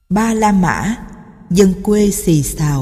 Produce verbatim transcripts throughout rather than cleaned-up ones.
Ba La Mã, dân quê xì xào.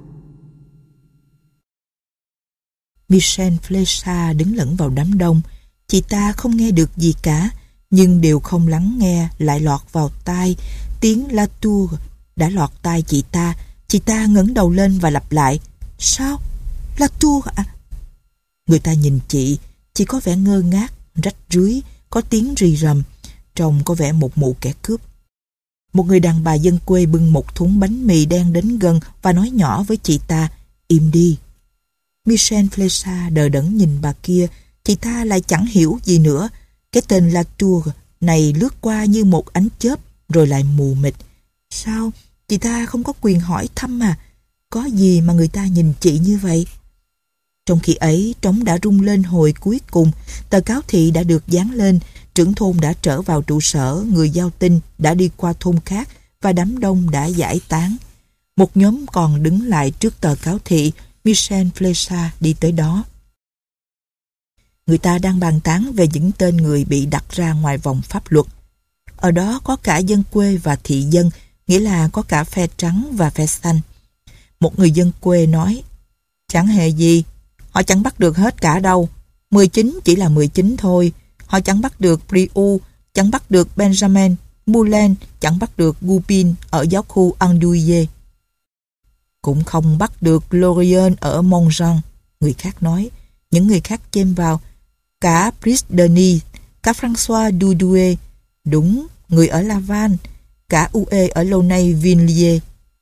Michel Flecha đứng lẫn vào đám đông. Chị ta không nghe được gì cả, nhưng đều không lắng nghe lại lọt vào tai. Tiếng La Tour đã lọt tai chị ta. Chị ta ngẩng đầu lên và lặp lại: Sao? La Tour à? Người ta nhìn chị, chị có vẻ ngơ ngác, rách rưới, có tiếng rì rầm, trông có vẻ một mụ kẻ cướp. Một người đàn bà dân quê bưng một thúng bánh mì đen đến gần và nói nhỏ với chị ta: Im đi. Michel Flecha đờ đẫn nhìn bà kia. Chị ta lại chẳng hiểu gì nữa. Cái tên La Tour này lướt qua như một ánh chớp rồi lại mù mịt. Sao? Chị ta không có quyền hỏi thăm à? Có gì mà người ta nhìn chị như vậy? Trong khi ấy, trống đã rung lên hồi cuối cùng. Tờ cáo thị đã được dán lên. Trưởng thôn đã trở vào trụ sở. Người giao tin đã đi qua thôn khác và đám đông đã giải tán. Một nhóm còn đứng lại trước tờ cáo thị. Michel Flecha đi tới đó. Người ta đang bàn tán về những tên người bị đặt ra ngoài vòng pháp luật. Ở đó có cả dân quê và thị dân, nghĩa là có cả phe trắng và phe xanh. Một người dân quê nói: Chẳng hề gì, họ chẳng bắt được hết cả đâu. mười chín chỉ là mười chín thôi. Họ chẳng bắt được Priou, chẳng bắt được Benjamin, Moulin, chẳng bắt được Goupin ở giáo khu Andouille. Cũng không bắt được Lorient ở Montjean, người khác nói. Những người khác chêm vào: Cả Brice Denis, cả François Dudoué, đúng, người ở Laval, cả Ué ở Launay-Villiers,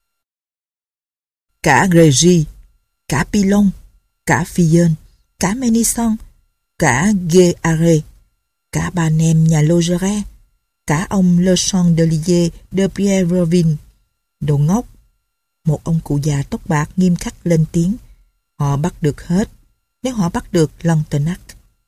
cả Grégy, cả Pilon, cả Fillon, cả Ménisson, cả Gué-Arré, cả bà nem nhà Logeret, cả ông Le Chandelier de Pierreville. Đồ ngốc! Một ông cụ già tóc bạc nghiêm khắc lên tiếng: Họ bắt được hết, nếu họ bắt được Lantenac.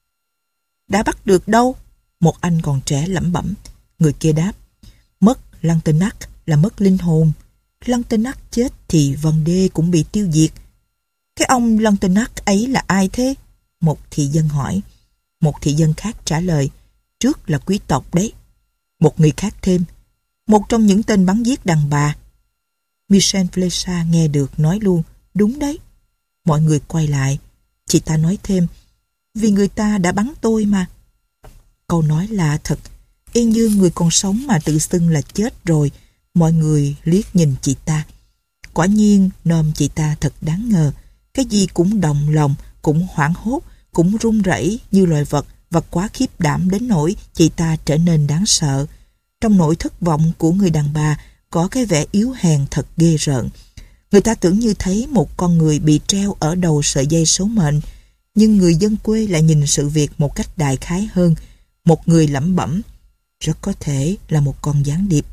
Đã bắt được đâu? Một anh còn trẻ lẩm bẩm. Người kia đáp: Mất Lantenac là mất linh hồn. Lantenac chết thì Vendée cũng bị tiêu diệt. Cái ông Lantenac ấy là ai thế? Một thị dân hỏi. Một thị dân khác trả lời: Trước là quý tộc đấy. Một người khác thêm: Một trong những tên bắn giết đàn bà. Michel Flecha nghe được nói luôn: Đúng đấy. Mọi người quay lại. Chị ta nói thêm: Vì người ta đã bắn tôi mà. Câu nói lạ thật, y như người còn sống mà tự xưng là chết rồi. Mọi người liếc nhìn chị ta. Quả nhiên nôm chị ta thật đáng ngờ. Cái gì cũng động lòng, cũng hoảng hốt, cũng run rẩy như loài vật, và quá khiếp đảm đến nỗi chị ta trở nên đáng sợ. Trong nỗi thất vọng của người đàn bà có cái vẻ yếu hèn thật ghê rợn. Người ta tưởng như thấy một con người bị treo ở đầu sợi dây số mệnh, nhưng người dân quê lại nhìn sự việc một cách đại khái hơn. Một người lẩm bẩm: Rất có thể là một con gián điệp.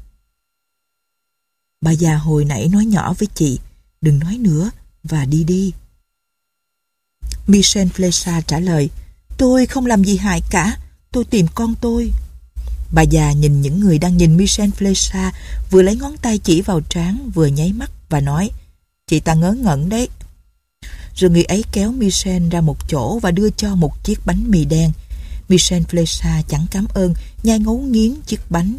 Bà già hồi nãy nói nhỏ với chị: Đừng nói nữa và đi đi. Michel Flecha trả lời: Tôi không làm gì hại cả, tôi tìm con tôi. Bà già nhìn những người đang nhìn Michel Flecha, vừa lấy ngón tay chỉ vào trán, vừa nháy mắt và nói: Chị ta ngớ ngẩn đấy. Rồi người ấy kéo Michel ra một chỗ và đưa cho một chiếc bánh mì đen. Michel Flecha chẳng cảm ơn, nhai ngấu nghiến chiếc bánh.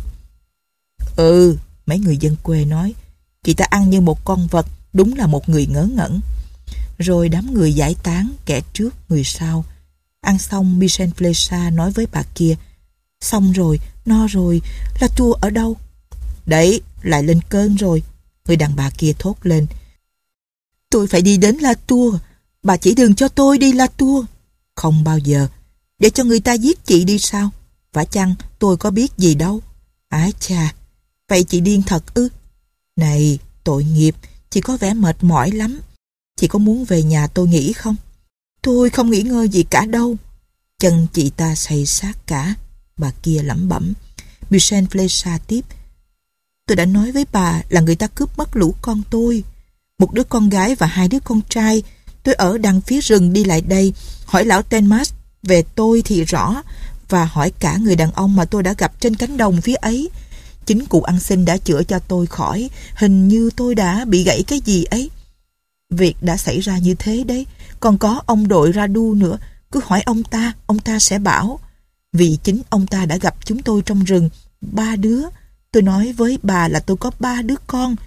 Ừ, mấy người dân quê nói, chị ta ăn như một con vật, đúng là một người ngớ ngẩn. Rồi đám người giải tán, kẻ trước người sau. Ăn xong, Michel Flecha nói với bà kia: Xong rồi, no rồi, La Tour ở đâu? Đấy, lại lên cơn rồi. Người đàn bà kia thốt lên: Tôi phải đi đến La Tour. Bà chỉ đường cho tôi đi La Tour. Không bao giờ. Để cho người ta giết chị đi sao? Vả chăng tôi có biết gì đâu. Ái chà, vậy chị điên thật ư? Này, tội nghiệp, chị có vẻ mệt mỏi lắm. Chị có muốn về nhà tôi nghỉ không? Tôi không nghỉ ngơi gì cả đâu. Chân chị ta say sát cả. Bà kia lẩm bẩm. Michel Flecha tiếp: Tôi đã nói với bà là người ta cướp mất lũ con tôi. Một đứa con gái và hai đứa con trai. Tôi ở đằng phía rừng đi lại đây, hỏi lão Tenmas về tôi thì rõ, và hỏi cả người đàn ông mà tôi đã gặp trên cánh đồng phía ấy. Chính cụ ăn xin đã chữa cho tôi khỏi. Hình như tôi đã bị gãy cái gì ấy. Việc đã xảy ra như thế đấy. Còn có ông đội Radu nữa. Cứ hỏi ông ta, ông ta sẽ bảo. Vì chính ông ta đã gặp chúng tôi trong rừng. Ba đứa. Tôi nói với bà là tôi có ba đứa con.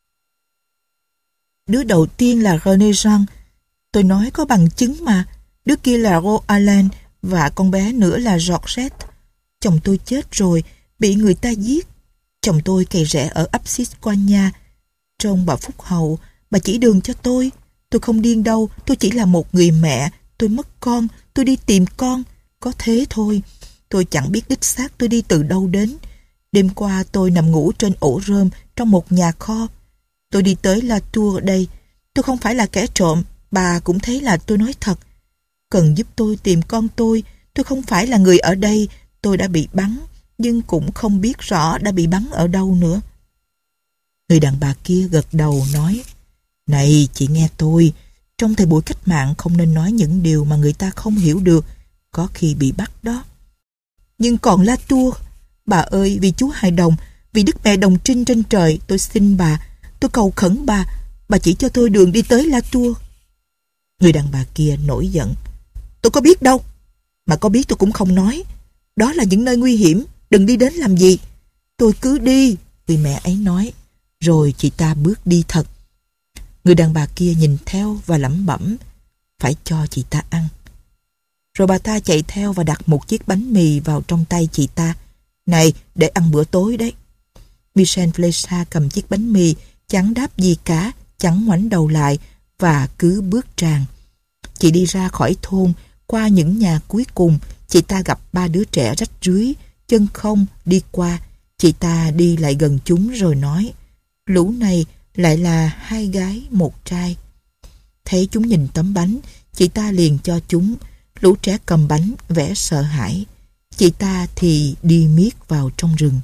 Đứa đầu tiên là René Jean. Tôi nói có bằng chứng mà. Đứa kia là Rose Allen và con bé nữa là Georgette. Chồng tôi chết rồi, bị người ta giết. Chồng tôi cày rẽ ở ấp Sisquania. Trông bà phúc hậu, bà chỉ đường cho tôi. Tôi không điên đâu, tôi chỉ là một người mẹ. Tôi mất con, tôi đi tìm con. Có thế thôi. Tôi chẳng biết đích xác tôi đi từ đâu đến. Đêm qua tôi nằm ngủ trên ổ rơm trong một nhà kho. Tôi đi tới La Tour đây. Tôi không phải là kẻ trộm, bà cũng thấy là tôi nói thật. Cần giúp tôi tìm con tôi. Tôi không phải là người ở đây. Tôi đã bị bắn, nhưng cũng không biết rõ đã bị bắn ở đâu nữa. Người đàn bà kia gật đầu nói: Này, chị nghe tôi. Trong thời buổi cách mạng không nên nói những điều mà người ta không hiểu được. Có khi bị bắt đó. Nhưng còn La Tour, bà ơi, vì Chúa Hài Đồng, vì Đức Mẹ Đồng Trinh trên trời, tôi xin bà, tôi cầu khẩn bà, bà chỉ cho tôi đường đi tới La Tour. Người đàn bà kia nổi giận: Tôi có biết đâu. Mà có biết tôi cũng không nói. Đó là những nơi nguy hiểm, đừng đi đến làm gì. Tôi cứ đi, người mẹ ấy nói. Rồi chị ta bước đi thật. Người đàn bà kia nhìn theo và lẩm bẩm: Phải cho chị ta ăn. Rồi bà ta chạy theo và đặt một chiếc bánh mì vào trong tay chị ta. Này, để ăn bữa tối đấy. Michel Flecha cầm chiếc bánh mì, chẳng đáp gì cả, chẳng ngoảnh đầu lại và cứ bước tràn. Chị đi ra khỏi thôn, qua những nhà cuối cùng, chị ta gặp ba đứa trẻ rách rưới, chân không đi qua. Chị ta đi lại gần chúng rồi nói: Lũ này lại là hai gái một trai. Thấy chúng nhìn tấm bánh, chị ta liền cho chúng. Lũ trẻ cầm bánh vẻ sợ hãi. Chị ta thì đi miết vào trong rừng.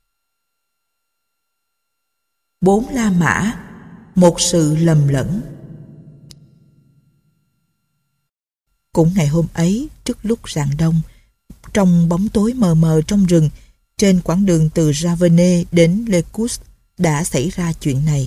Bốn La Mã, một sự lầm lẫn. Cũng ngày hôm ấy, trước lúc rạng đông, trong bóng tối mờ mờ trong rừng, trên quãng đường từ Ravenay đến Lecus đã xảy ra chuyện này.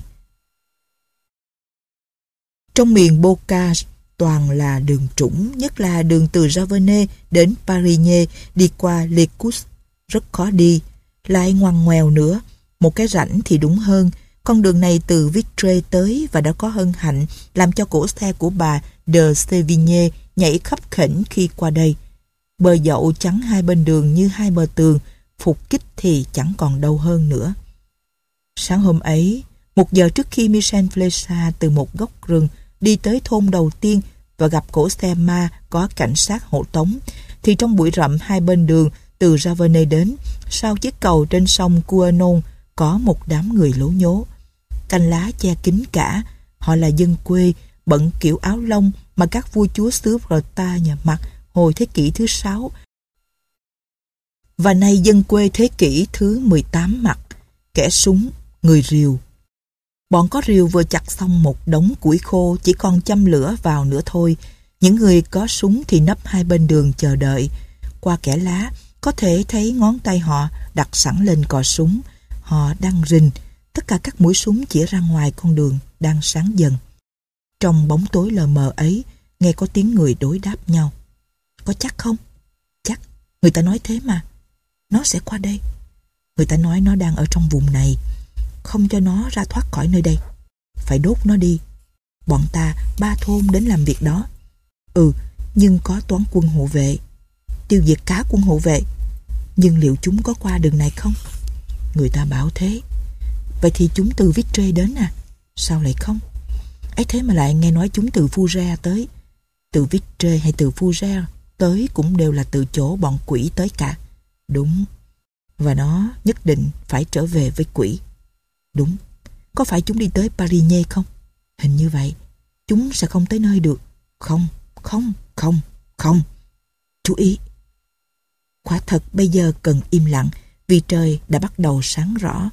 Trong miền Bocage toàn là đường trũng, nhất là đường từ Ravenay đến Parigny đi qua Lecus, rất khó đi, lại ngoằn ngoèo nữa. Một cái rãnh thì đúng hơn. Con đường này từ Vitré tới và đã có hân hạnh làm cho cỗ xe của bà de Sévigné nhảy khấp khểnh khi qua đây. Bờ dậu chắn hai bên đường như hai bờ tường, phục kích thì chẳng còn đâu hơn nữa. Sáng hôm ấy, một giờ trước khi Michel Flecha từ một góc rừng đi tới thôn đầu tiên và gặp cỗ xe ma có cảnh sát hộ tống, thì trong bụi rậm hai bên đường từ Ravenay đến, sau chiếc cầu trên sông Couesnon, có một đám người lố nhố. Cành lá che kín cả. Họ là dân quê, bận kiểu áo lông mà các vua chúa xứ Bretagne mặc hồi thế kỷ thứ sáu. Và nay dân quê thế kỷ thứ mười tám mặc, kẻ súng, người rìu. Bọn có rìu vừa chặt xong một đống củi khô, chỉ còn châm lửa vào nữa thôi. Những người có súng thì nấp hai bên đường chờ đợi. Qua kẽ lá, có thể thấy ngón tay họ đặt sẵn lên cò súng. Họ đang rình. Tất cả các mũi súng chỉ ra ngoài con đường đang sáng dần. Trong bóng tối lờ mờ ấy, nghe có tiếng người đối đáp nhau. Có chắc không? Chắc. Người ta nói thế mà. Nó sẽ qua đây. Người ta nói nó đang ở trong vùng này. Không cho nó ra thoát khỏi nơi đây. Phải đốt nó đi. Bọn ta ba thôn đến làm việc đó. Ừ, nhưng có toán quân hộ vệ. Tiêu diệt cả quân hộ vệ. Nhưng liệu chúng có qua đường này không? Người ta bảo thế. Vậy thì chúng từ Vitré đến à? Sao lại không? Ấy thế mà lại nghe nói chúng từ Fougères tới. Từ Vitré hay từ Fougères tới cũng đều là từ chỗ bọn quỷ tới cả. Đúng. Và nó nhất định phải trở về với quỷ. Đúng. Có phải chúng đi tới Parigny không? Hình như vậy. Chúng sẽ không tới nơi được. Không, không, không, không. Chú ý. Quả thật bây giờ cần im lặng vì trời đã bắt đầu sáng rõ.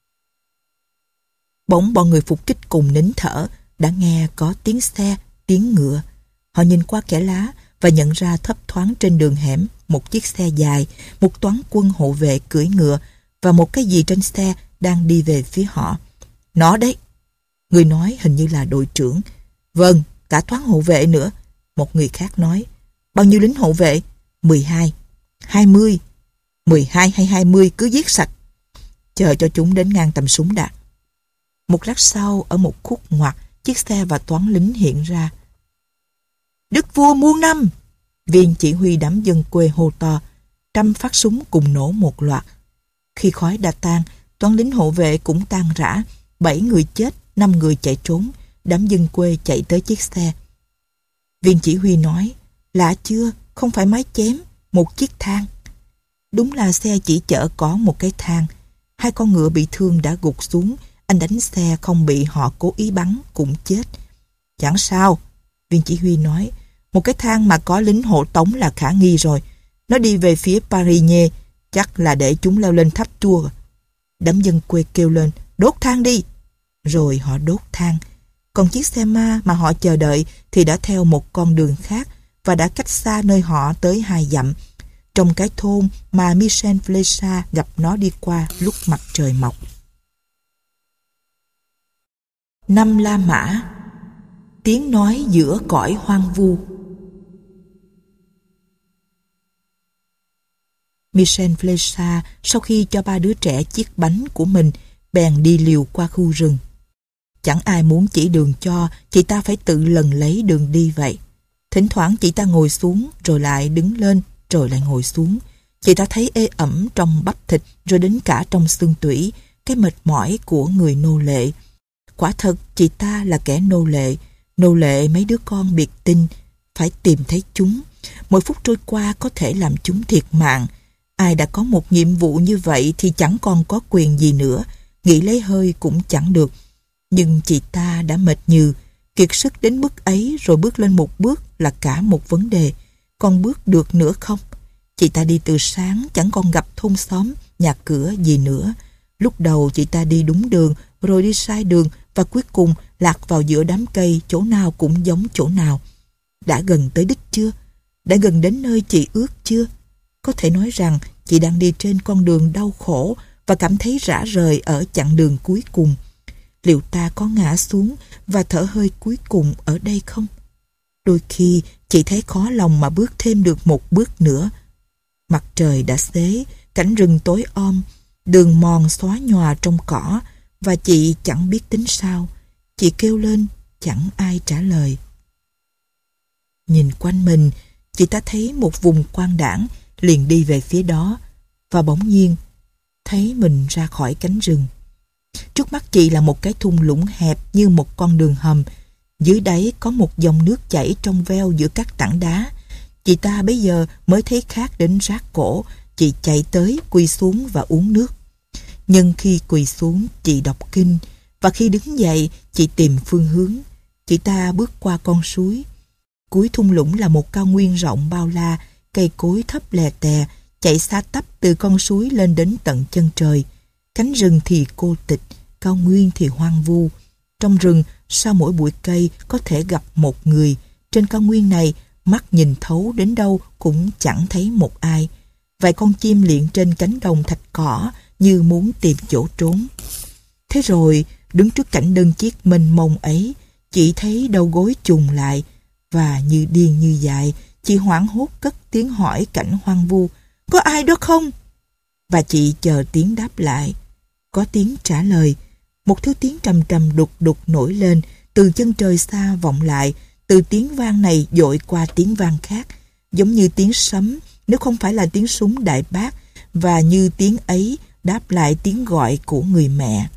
Bỗng bọn người phục kích cùng nín thở, đã nghe có tiếng xe, tiếng ngựa. Họ nhìn qua kẽ lá và nhận ra thấp thoáng trên đường hẻm một chiếc xe dài, một toán quân hộ vệ cưỡi ngựa và một cái gì trên xe đang đi về phía họ. Nó đấy. Người nói hình như là đội trưởng. Vâng, cả toán hộ vệ nữa. Một người khác nói. Bao nhiêu lính hộ vệ? mười hai. hai mươi. mười hai hay hai mươi cứ giết sạch. Chờ cho chúng đến ngang tầm súng đã. Một lát sau, ở một khúc ngoặt, chiếc xe và toán lính hiện ra. Đức vua muôn năm! Viên chỉ huy đám dân quê hô to. Trăm phát súng cùng nổ một loạt. Khi khói đã tan, toán lính hộ vệ cũng tan rã. Bảy người chết, năm người chạy trốn. Đám dân quê chạy tới chiếc xe. Viên chỉ huy nói, lạ chưa, không phải máy chém, một chiếc thang. Đúng là xe chỉ chở có một cái thang. Hai con ngựa bị thương đã gục xuống. Anh đánh xe không bị họ cố ý bắn cũng chết. Chẳng sao, viên chỉ huy nói, một cái thang mà có lính hộ tống là khả nghi rồi. Nó đi về phía Parigny, chắc là để chúng leo lên tháp Tour. Đám dân quê kêu lên, đốt thang đi. Rồi họ đốt thang. Còn chiếc xe ma mà họ chờ đợi thì đã theo một con đường khác và đã cách xa nơi họ tới hai dặm, trong cái thôn mà Michel Flecha gặp nó đi qua lúc mặt trời mọc. Năm La Mã. Tiếng nói giữa cõi hoang vu. Michel Flecha sau khi cho ba đứa trẻ chiếc bánh của mình bèn đi liều qua khu rừng. Chẳng ai muốn chỉ đường cho, chị ta phải tự lần lấy đường đi vậy. Thỉnh thoảng chị ta ngồi xuống rồi lại đứng lên rồi lại ngồi xuống. Chị ta thấy ê ẩm trong bắp thịt rồi đến cả trong xương tủy, cái mệt mỏi của người nô lệ. Quả thật chị ta là kẻ nô lệ, nô lệ mấy đứa con biệt tinh, phải tìm thấy chúng. Mỗi phút trôi qua có thể làm chúng thiệt mạng. Ai đã có một nhiệm vụ như vậy thì chẳng còn có quyền gì nữa, nghĩ lấy hơi cũng chẳng được. Nhưng chị ta đã mệt nhừ, kiệt sức đến mức ấy rồi bước lên một bước là cả một vấn đề. Còn bước được nữa không? Chị ta đi từ sáng chẳng còn gặp thôn xóm, nhà cửa gì nữa. Lúc đầu chị ta đi đúng đường, rồi đi sai đường và cuối cùng lạc vào giữa đám cây, chỗ nào cũng giống chỗ nào. Đã gần tới đích chưa? Đã gần đến nơi chị ước chưa? Có thể nói rằng chị đang đi trên con đường đau khổ và cảm thấy rã rời ở chặng đường cuối cùng. Liệu ta có ngã xuống và thở hơi cuối cùng ở đây không? Đôi khi chị thấy khó lòng mà bước thêm được một bước nữa. Mặt trời đã xế, cảnh rừng tối om, đường mòn xóa nhòa trong cỏ và chị chẳng biết tính sao. Chị kêu lên, chẳng ai trả lời. Nhìn quanh mình, chị ta thấy một vùng quang đãng, liền đi về phía đó và bỗng nhiên thấy mình ra khỏi cánh rừng. Trước mắt chị là một cái thung lũng hẹp như một con đường hầm. Dưới đáy có một dòng nước chảy trong veo giữa các tảng đá. Chị ta bây giờ mới thấy khát đến rát cổ. Chị chạy tới, quỳ xuống và uống nước. Nhưng khi quỳ xuống, chị đọc kinh. Và khi đứng dậy, chị tìm phương hướng. Chị ta bước qua con suối. Cuối thung lũng là một cao nguyên rộng bao la, cây cối thấp lè tè, chạy xa tắp từ con suối lên đến tận chân trời. Cánh rừng thì cô tịch, cao nguyên thì hoang vu. Trong rừng, sau mỗi bụi cây có thể gặp một người. Trên cao nguyên này, mắt nhìn thấu đến đâu cũng chẳng thấy một ai. Vài con chim liệng trên cánh đồng thạch cỏ như muốn tìm chỗ trốn. Thế rồi, đứng trước cảnh đơn chiếc mênh mông ấy, chị thấy đầu gối chùng lại và như điên như dại, chị hoảng hốt cất tiếng hỏi cảnh hoang vu: "Có ai đó không?" Và chị chờ tiếng đáp lại. Có tiếng trả lời, một thứ tiếng trầm trầm đục đục nổi lên, từ chân trời xa vọng lại, từ tiếng vang này dội qua tiếng vang khác, giống như tiếng sấm nếu không phải là tiếng súng đại bác, và như tiếng ấy đáp lại tiếng gọi của người mẹ.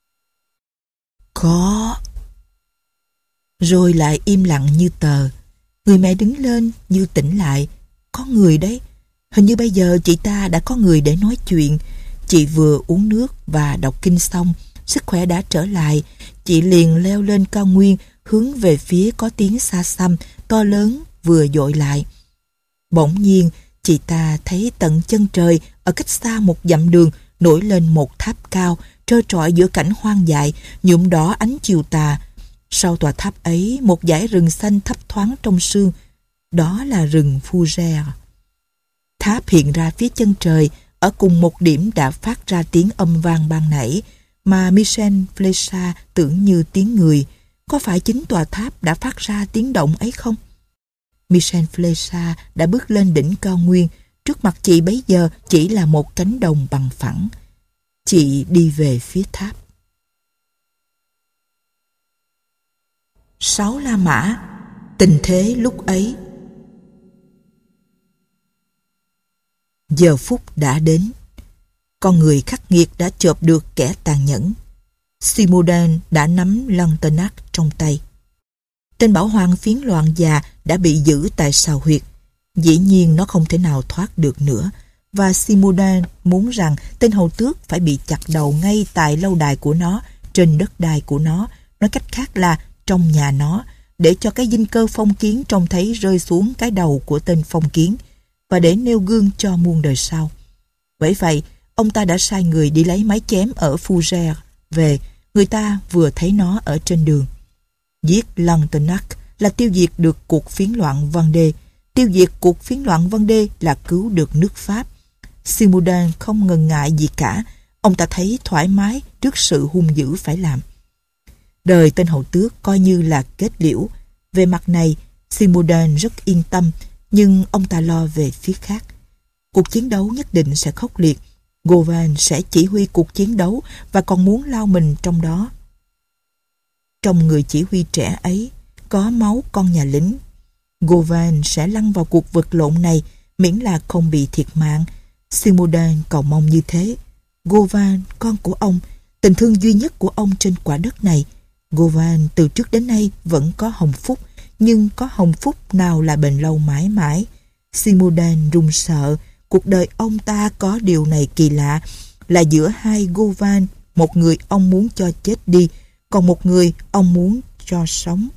Có. Rồi lại im lặng như tờ. Người mẹ đứng lên như tỉnh lại. Có người đấy. Hình như bây giờ chị ta đã có người để nói chuyện. Chị vừa uống nước và đọc kinh xong, sức khỏe đã trở lại. Chị liền leo lên cao nguyên, hướng về phía có tiếng xa xăm, to lớn vừa dội lại. Bỗng nhiên, chị ta thấy tận chân trời, ở cách xa một dặm đường, nổi lên một tháp cao, trơ trọi giữa cảnh hoang dại, nhuộm đỏ ánh chiều tà. Sau tòa tháp ấy, một dải rừng xanh thấp thoáng trong sương. Đó là rừng Fougère. Tháp hiện ra phía chân trời, ở cùng một điểm đã phát ra tiếng âm vang ban nãy, mà Michel Flecha tưởng như tiếng người. Có phải chính tòa tháp đã phát ra tiếng động ấy không? Michel Flecha đã bước lên đỉnh cao nguyên. Trước mặt chị bấy giờ chỉ là một cánh đồng bằng phẳng. Chị đi về phía tháp. Sáu La Mã, tình thế lúc ấy. Giờ phút đã đến. Con người khắc nghiệt đã chộp được kẻ tàn nhẫn. Simodan đã nắm Lantenac trong tay. Tên bảo hoàng phiến loạn già đã bị giữ tại sào huyệt. Dĩ nhiên nó không thể nào thoát được nữa, và Simodan muốn rằng tên hầu tước phải bị chặt đầu ngay tại lâu đài của nó, trên đất đai của nó, nói cách khác là trong nhà nó, để cho cái dinh cơ phong kiến trông thấy rơi xuống cái đầu của tên phong kiến, và để nêu gương cho muôn đời sau. Bởi vậy, ông ta đã sai người đi lấy máy chém ở Fougères về, người ta vừa thấy nó ở trên đường. Giết Lantenac là tiêu diệt được cuộc phiến loạn Vendée, tiêu diệt cuộc phiến loạn Vendée là cứu được nước Pháp. Simodan không ngần ngại gì cả, ông ta thấy thoải mái trước sự hung dữ phải làm. Đời tên hầu tước coi như là kết liễu. Về mặt này, Simodan rất yên tâm, nhưng ông ta lo về phía khác. Cuộc chiến đấu nhất định sẽ khốc liệt. Govan sẽ chỉ huy cuộc chiến đấu và còn muốn lao mình trong đó. Trong người chỉ huy trẻ ấy có máu con nhà lính. Govan sẽ lăn vào cuộc vật lộn này miễn là không bị thiệt mạng. Simodan cầu mong như thế. Govan, con của ông, tình thương duy nhất của ông trên quả đất này. Govan từ trước đến nay vẫn có hồng phúc, nhưng có hồng phúc nào là bền lâu mãi mãi. Simodan run sợ. Cuộc đời ông ta có điều này kỳ lạ, là giữa hai Govan, một người ông muốn cho chết đi, còn một người ông muốn cho sống.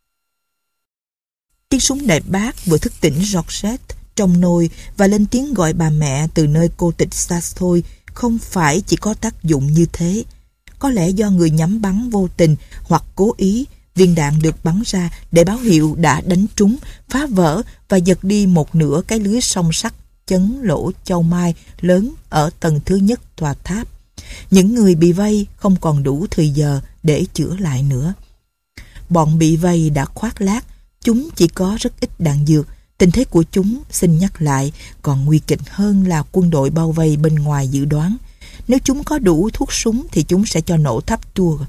Tiếng súng đại bác vừa thức tỉnh Georgette trong nôi và lên tiếng gọi bà mẹ từ nơi cô tịch xa xôi không phải chỉ có tác dụng như thế. Có lẽ do người nhắm bắn vô tình hoặc cố ý, viên đạn được bắn ra để báo hiệu đã đánh trúng, phá vỡ và giật đi một nửa cái lưới song sắt chấn lỗ châu mai lớn ở tầng thứ nhất tòa tháp. Những người bị vây không còn đủ thời giờ để chữa lại nữa. Bọn bị vây đã khoác lác, chúng chỉ có rất ít đạn dược. Tình thế của chúng, xin nhắc lại, còn nguy kịch hơn là quân đội bao vây bên ngoài dự đoán. Nếu chúng có đủ thuốc súng thì chúng sẽ cho nổ tháp Tours.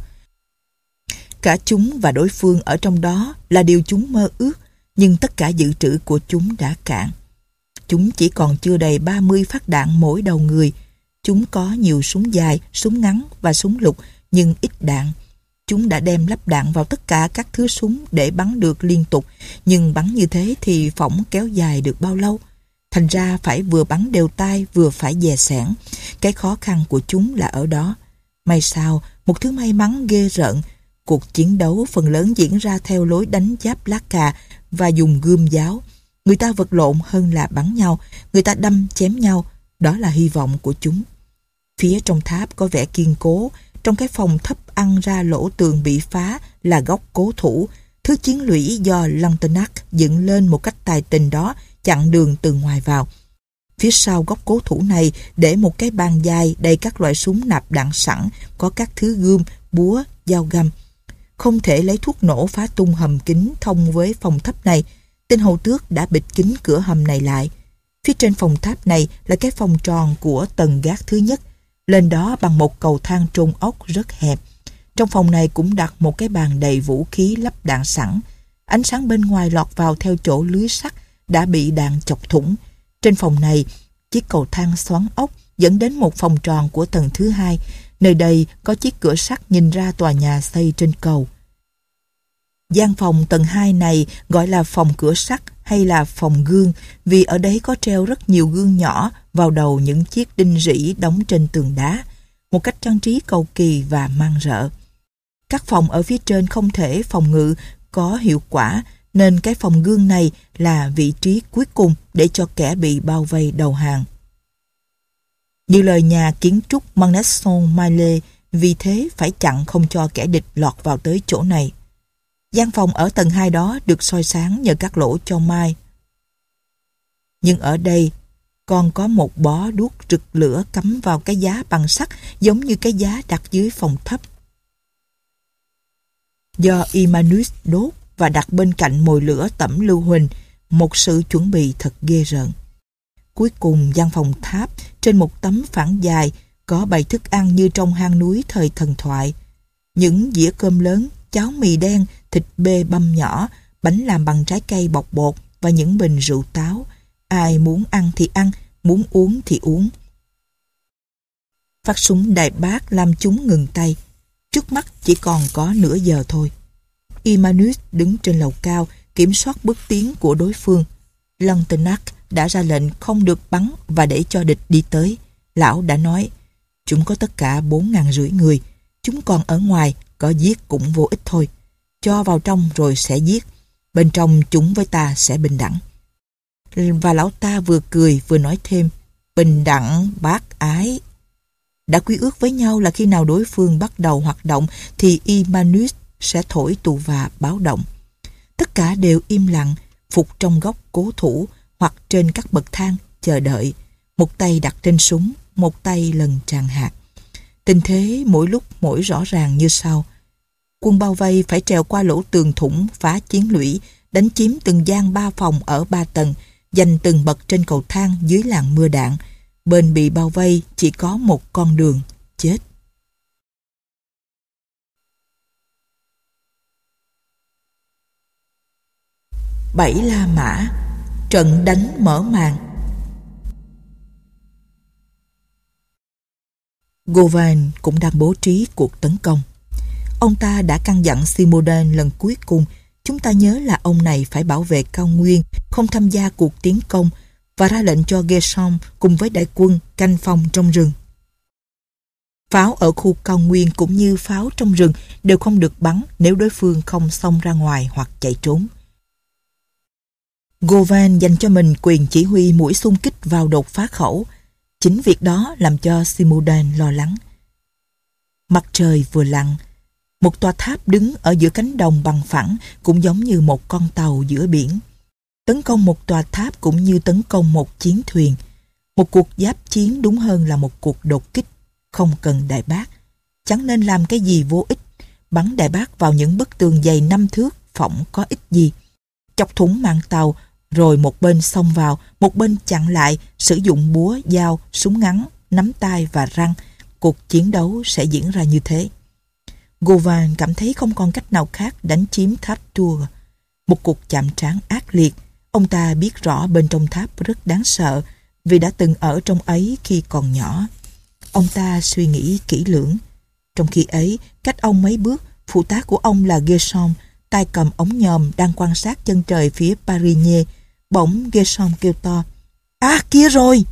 Cả chúng và đối phương ở trong đó là điều chúng mơ ước, nhưng tất cả dự trữ của chúng đã cạn. Chúng chỉ còn chưa đầy ba mươi phát đạn mỗi đầu người. Chúng có nhiều súng dài, súng ngắn và súng lục, nhưng ít đạn. Chúng đã đem lắp đạn vào tất cả các thứ súng để bắn được liên tục, nhưng bắn như thế thì phỏng kéo dài được bao lâu? Thành ra phải vừa bắn đều tay vừa phải dè sẻn. Cái khó khăn của chúng là ở đó. May sao, một thứ may mắn ghê rợn. Cuộc chiến đấu phần lớn diễn ra theo lối đánh giáp lá cà và dùng gươm giáo. Người ta vật lộn hơn là bắn nhau, người ta đâm chém nhau. Đó là hy vọng của chúng. Phía trong tháp có vẻ kiên cố. Trong cái phòng thấp ăn ra lỗ tường bị phá là góc cố thủ. Thứ chiến lũy do Lantenac dựng lên một cách tài tình đó chặn đường từ ngoài vào. Phía sau góc cố thủ này để một cái bàn dài đầy các loại súng nạp đạn sẵn, có các thứ gươm, búa, dao găm. Không thể lấy thuốc nổ phá tung hầm kính thông với phòng thấp này. Tên hầu tước đã bịt kín cửa hầm này lại. Phía trên phòng tháp này là cái phòng tròn của tầng gác thứ nhất. Lên đó bằng một cầu thang trôn ốc rất hẹp. Trong phòng này cũng đặt một cái bàn đầy vũ khí lắp đạn sẵn. Ánh sáng bên ngoài lọt vào theo chỗ lưới sắt đã bị đạn chọc thủng. Trên phòng này, chiếc cầu thang xoắn ốc dẫn đến một phòng tròn của tầng thứ hai. Nơi đây có chiếc cửa sắt nhìn ra tòa nhà xây trên cầu. Gian phòng tầng hai này gọi là phòng cửa sắt hay là phòng gương, vì ở đấy có treo rất nhiều gương nhỏ vào đầu những chiếc đinh rỉ đóng trên tường đá, một cách trang trí cầu kỳ và mang rợ. Các phòng ở phía trên không thể phòng ngự có hiệu quả, nên cái phòng gương này là vị trí cuối cùng để cho kẻ bị bao vây đầu hàng. Như lời nhà kiến trúc Manesson Maillet, vì thế phải chặn không cho kẻ địch lọt vào tới chỗ này. Gian phòng ở tầng hai đó được soi sáng nhờ các lỗ cho mai. Nhưng ở đây còn có một bó đuốc rực lửa cắm vào cái giá bằng sắt giống như cái giá đặt dưới phòng thấp. Do Imanus đốt và đặt bên cạnh mồi lửa tẩm lưu huỳnh, một sự chuẩn bị thật ghê rợn. Cuối cùng gian phòng tháp trên một tấm phản dài Có bày thức ăn như trong hang núi thời thần thoại. Những dĩa cơm lớn, cháo mì đen, thịt bê băm nhỏ, bánh làm bằng trái cây bọc bột và những bình rượu táo. Ai muốn ăn thì ăn, muốn uống thì uống. Phát súng đại bác làm chúng ngừng tay. Trước mắt chỉ còn có nửa giờ thôi. Imanus đứng trên lầu cao, kiểm soát bước tiến của đối phương. Lontenac đã ra lệnh không được bắn và để cho địch đi tới. Lão đã nói, chúng có tất cả bốn ngàn rưỡi người. Chúng còn ở ngoài, có giết cũng vô ích thôi. Cho vào trong rồi sẽ giết. Bên trong chúng với ta sẽ bình đẳng. Và lão ta vừa cười vừa nói thêm, bình đẳng bác ái. Đã quy ước với nhau là khi nào đối phương bắt đầu hoạt động thì Imanus sẽ thổi tù và báo động. Tất cả đều im lặng, phục trong góc cố thủ hoặc trên các bậc thang chờ đợi. Một tay đặt trên súng, một tay lần tràn hạt. Tình thế mỗi lúc mỗi rõ ràng như sau. Quân bao vây phải trèo qua lỗ tường thủng, phá chiến lũy, đánh chiếm từng gian ba phòng ở ba tầng, giành từng bậc trên cầu thang dưới làn mưa đạn. Bên bị bao vây chỉ có một con đường, chết. Bảy La Mã, trận đánh mở màn. Govan cũng đang bố trí cuộc tấn công. Ông ta đã căn dặn Simodan lần cuối cùng, chúng ta nhớ là ông này phải bảo vệ cao nguyên, không tham gia cuộc tiến công, và ra lệnh cho Gershom cùng với đại quân canh phòng trong rừng. Pháo ở khu cao nguyên cũng như pháo trong rừng đều không được bắn nếu đối phương không xông ra ngoài hoặc chạy trốn. Govan dành cho mình quyền chỉ huy mũi xung kích vào đột phá khẩu. Chính việc đó làm cho Simodan lo lắng. Mặt trời vừa lặn, một tòa tháp đứng ở giữa cánh đồng bằng phẳng cũng giống như một con tàu giữa biển. Tấn công một tòa tháp cũng như tấn công một chiến thuyền. Một cuộc giáp chiến đúng hơn là một cuộc đột kích, không cần đại bác. Chẳng nên làm cái gì vô ích. Bắn đại bác vào những bức tường dày năm thước phỏng có ích gì. Chọc thủng mạn tàu, rồi một bên xông vào, một bên chặn lại, sử dụng búa, dao, súng ngắn, nắm tay và răng. Cuộc chiến đấu sẽ diễn ra như thế. Govan cảm thấy không còn cách nào khác đánh chiếm tháp Tours. Một cuộc chạm trán ác liệt. Ông ta biết rõ bên trong tháp rất đáng sợ vì đã từng ở trong ấy khi còn nhỏ. Ông ta suy nghĩ kỹ lưỡng. Trong khi ấy, cách ông mấy bước, phụ tá của ông là Gershom, tay cầm ống nhòm đang quan sát chân trời phía Parigny. Bỗng Gershom kêu to, à kia rồi!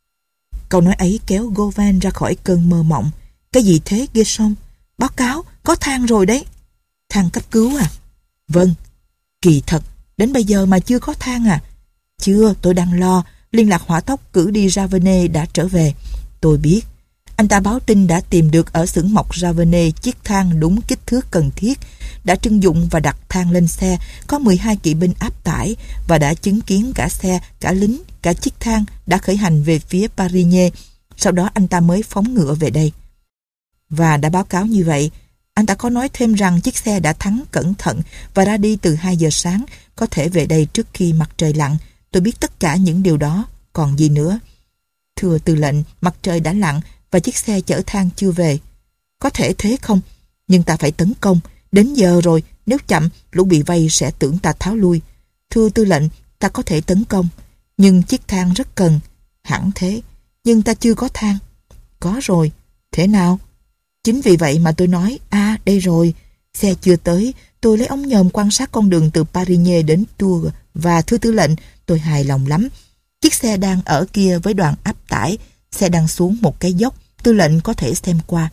Câu nói ấy kéo Govan ra khỏi cơn mơ mộng. Cái gì thế Gershom? Báo cáo, có thang rồi đấy. Thang cấp cứu à? Vâng. Kỳ thật, đến bây giờ mà chưa có thang à? Chưa, tôi đang lo. Liên lạc hỏa tốc cử đi Ravene đã trở về. Tôi biết. Anh ta báo tin đã tìm được ở xưởng mộc Ravene chiếc thang đúng kích thước cần thiết, đã trưng dụng và đặt thang lên xe, có mười hai kỵ binh áp tải và đã chứng kiến cả xe, cả lính, cả chiếc thang đã khởi hành về phía Parigny. Sau đó anh ta mới phóng ngựa về đây. Và đã báo cáo như vậy, anh ta có nói thêm rằng chiếc xe đã thắng cẩn thận và ra đi từ hai giờ sáng, có thể về đây trước khi mặt trời lặn. Tôi biết tất cả những điều đó, còn gì nữa. Thưa tư lệnh, mặt trời đã lặn và chiếc xe chở than chưa về. Có thể thế không? Nhưng ta phải tấn công. Đến giờ rồi, nếu chậm, lũ bị vây sẽ tưởng ta tháo lui. Thưa tư lệnh, ta có thể tấn công. Nhưng chiếc thang rất cần. Hẳn thế. Nhưng ta chưa có thang. Có rồi. Thế nào? Chính vì vậy mà tôi nói, à đây rồi. Xe chưa tới. Tôi lấy ống nhòm quan sát con đường từ Parigny đến Tours. Và thưa tư lệnh, tôi hài lòng lắm. Chiếc xe đang ở kia với đoàn áp tải. Xe đang xuống một cái dốc. Tư lệnh có thể xem qua.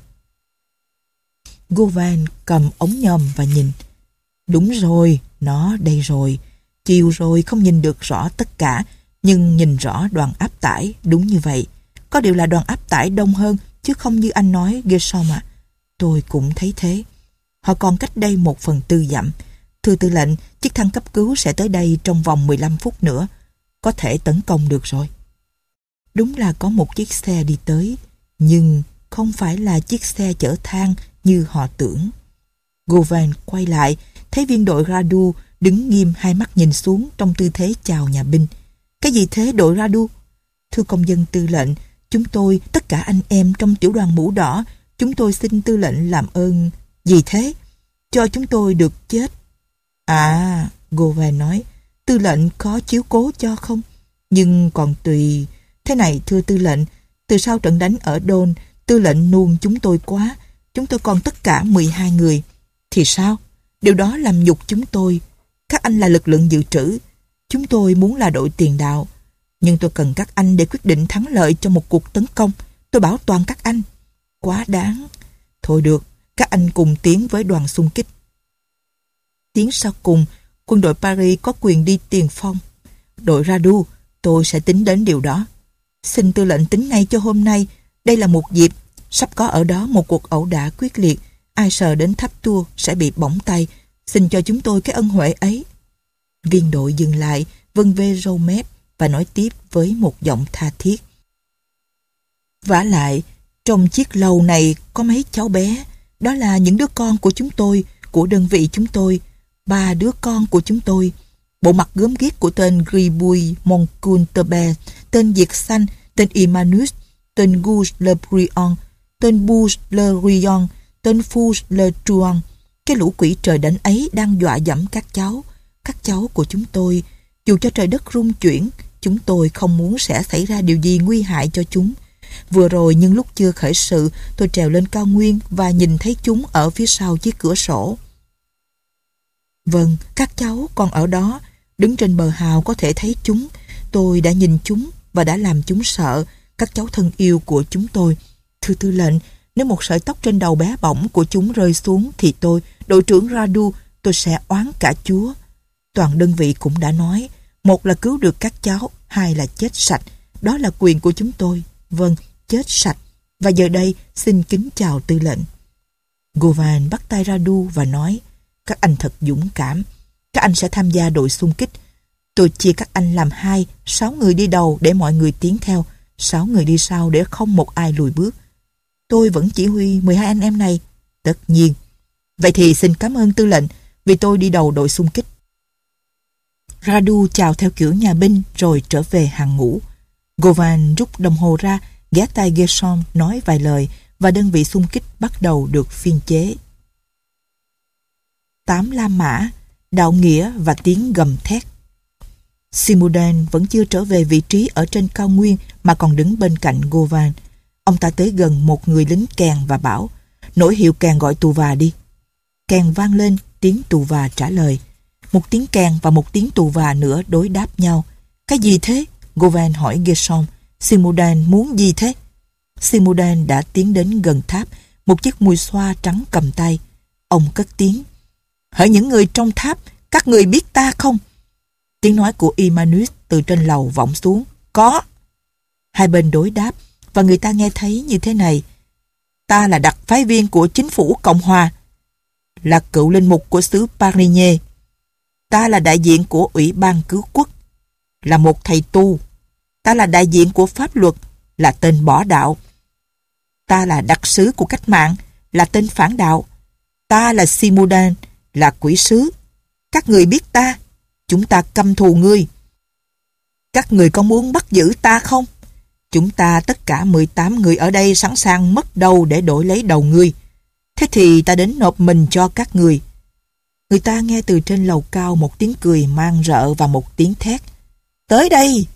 Govan cầm ống nhòm và nhìn. Đúng rồi, nó đây rồi. Chiều rồi không nhìn được rõ tất cả, nhưng nhìn rõ đoàn áp tải, đúng như vậy. Có điều là đoàn áp tải đông hơn, chứ không như anh nói, Gershom ạ. Tôi cũng thấy thế. Họ còn cách đây một phần tư dặm. Thưa tư lệnh, chiếc thang cấp cứu sẽ tới đây trong vòng mười lăm phút nữa. Có thể tấn công được rồi. Đúng là có một chiếc xe đi tới, nhưng không phải là chiếc xe chở than như họ tưởng. Govan quay lại, thấy viên đội Radu đứng nghiêm, hai mắt nhìn xuống trong tư thế chào nhà binh. Cái gì thế đội Radu? Thưa công dân tư lệnh, Chúng tôi, tất cả anh em trong tiểu đoàn mũ đỏ, chúng tôi xin tư lệnh làm ơn. Gì thế? Cho chúng tôi được chết. À, Govan nói, tư lệnh có chiếu cố cho không? Nhưng còn tùy. Thế này thưa tư lệnh, từ sau trận đánh ở Đôn, tư lệnh nuông chúng tôi quá. Chúng tôi còn tất cả mười hai người. Thì sao? Điều đó làm nhục chúng tôi. Các anh là lực lượng dự trữ. Chúng tôi muốn là đội tiền đạo. Nhưng tôi cần các anh để quyết định thắng lợi cho một cuộc tấn công. Tôi bảo toàn các anh. Quá đáng. Thôi được, các anh cùng tiến với đoàn xung kích. Tiến sau cùng, quân đội Paris có quyền đi tiền phong. Đội Radu, tôi sẽ tính đến điều đó. Xin tư lệnh tính ngay cho hôm nay. Đây là một dịp. Sắp có ở đó một cuộc ẩu đả quyết liệt. Ai sờ đến tháp tour sẽ bị bỏng tay. Xin cho chúng tôi cái ân huệ ấy. Viên đội dừng lại, vân vê râu mép và nói tiếp với một giọng tha thiết. Vả lại, trong chiếc lầu này có mấy cháu bé. Đó là những đứa con của chúng tôi, của đơn vị chúng tôi. Ba đứa con của chúng tôi. Bộ mặt gớm ghiếc của tên Gribouille Montcalm-Tebet, tên Diệt Xanh, tên Imanus, tên Gouge Le Briand, tên Bouge Le Rion, tên Fouge Le Truand. Cái lũ quỷ trời đánh ấy đang dọa dẫm các cháu. Các cháu của chúng tôi, dù cho trời đất rung chuyển, chúng tôi không muốn sẽ xảy ra điều gì nguy hại cho chúng. Vừa rồi nhưng lúc chưa khởi sự, tôi trèo lên cao nguyên và nhìn thấy chúng ở phía sau chiếc cửa sổ. Vâng, các cháu còn ở đó, đứng trên bờ hào có thể thấy chúng. Tôi đã nhìn chúng và đã làm chúng sợ, các cháu thân yêu của chúng tôi. Thưa tư lệnh, nếu một sợi tóc trên đầu bé bỏng của chúng rơi xuống thì tôi, đội trưởng Radu, tôi sẽ oán cả Chúa. Toàn đơn vị cũng đã nói, một là cứu được các cháu, hai là chết sạch. Đó là quyền của chúng tôi. Vâng, chết sạch. Và giờ đây, xin kính chào tư lệnh. Govan bắt tay Radu và nói, các anh thật dũng cảm. Các anh sẽ tham gia đội xung kích. Tôi chia các anh làm hai, sáu người đi đầu để mọi người tiến theo, sáu người đi sau để không một ai lùi bước. Tôi vẫn chỉ huy mười hai anh em này. Tất nhiên. Vậy thì xin cảm ơn tư lệnh vì tôi đi đầu đội xung kích. Radu chào theo kiểu nhà binh rồi trở về hàng ngũ. Govan rút đồng hồ ra, ghé tai Gershom nói vài lời và đơn vị xung kích bắt đầu được phiên chế. Tám La Mã, đạo nghĩa và tiếng gầm thét. Simoudan vẫn chưa trở về vị trí ở trên cao nguyên mà còn đứng bên cạnh Govan. Ông ta tới gần một người lính kèn và bảo, nổi hiệu kèn gọi tù và đi. Kèn vang lên, tiếng tù và trả lời. Một tiếng kèn và một tiếng tù và nữa đối đáp nhau. Cái gì thế? Govan hỏi Gershom. Simoudan muốn gì thế? Simoudan đã tiến đến gần tháp, một chiếc mùi xoa trắng cầm tay. Ông cất tiếng. Hỡi những người trong tháp, các người biết ta không? Tiếng nói của Imanus từ trên lầu vọng xuống. Có. Hai bên đối đáp và người ta nghe thấy như thế này. Ta là đặc phái viên của chính phủ Cộng Hòa, là cựu linh mục của xứ Parigny. Ta là đại diện của Ủy ban Cứu Quốc, là một thầy tu. Ta là đại diện của pháp luật, là tên bỏ đạo. Ta là đặc sứ của cách mạng, là tên phản đạo. Ta là Simoudan, là quỷ sứ. Các người biết ta, chúng ta căm thù ngươi. Các người có muốn bắt giữ ta không? Chúng ta tất cả mười tám người ở đây sẵn sàng mất đầu để đổi lấy đầu ngươi. Thế thì ta đến nộp mình cho các người. Người ta nghe từ trên lầu cao một tiếng cười mang rợ và một tiếng thét. Tới đây!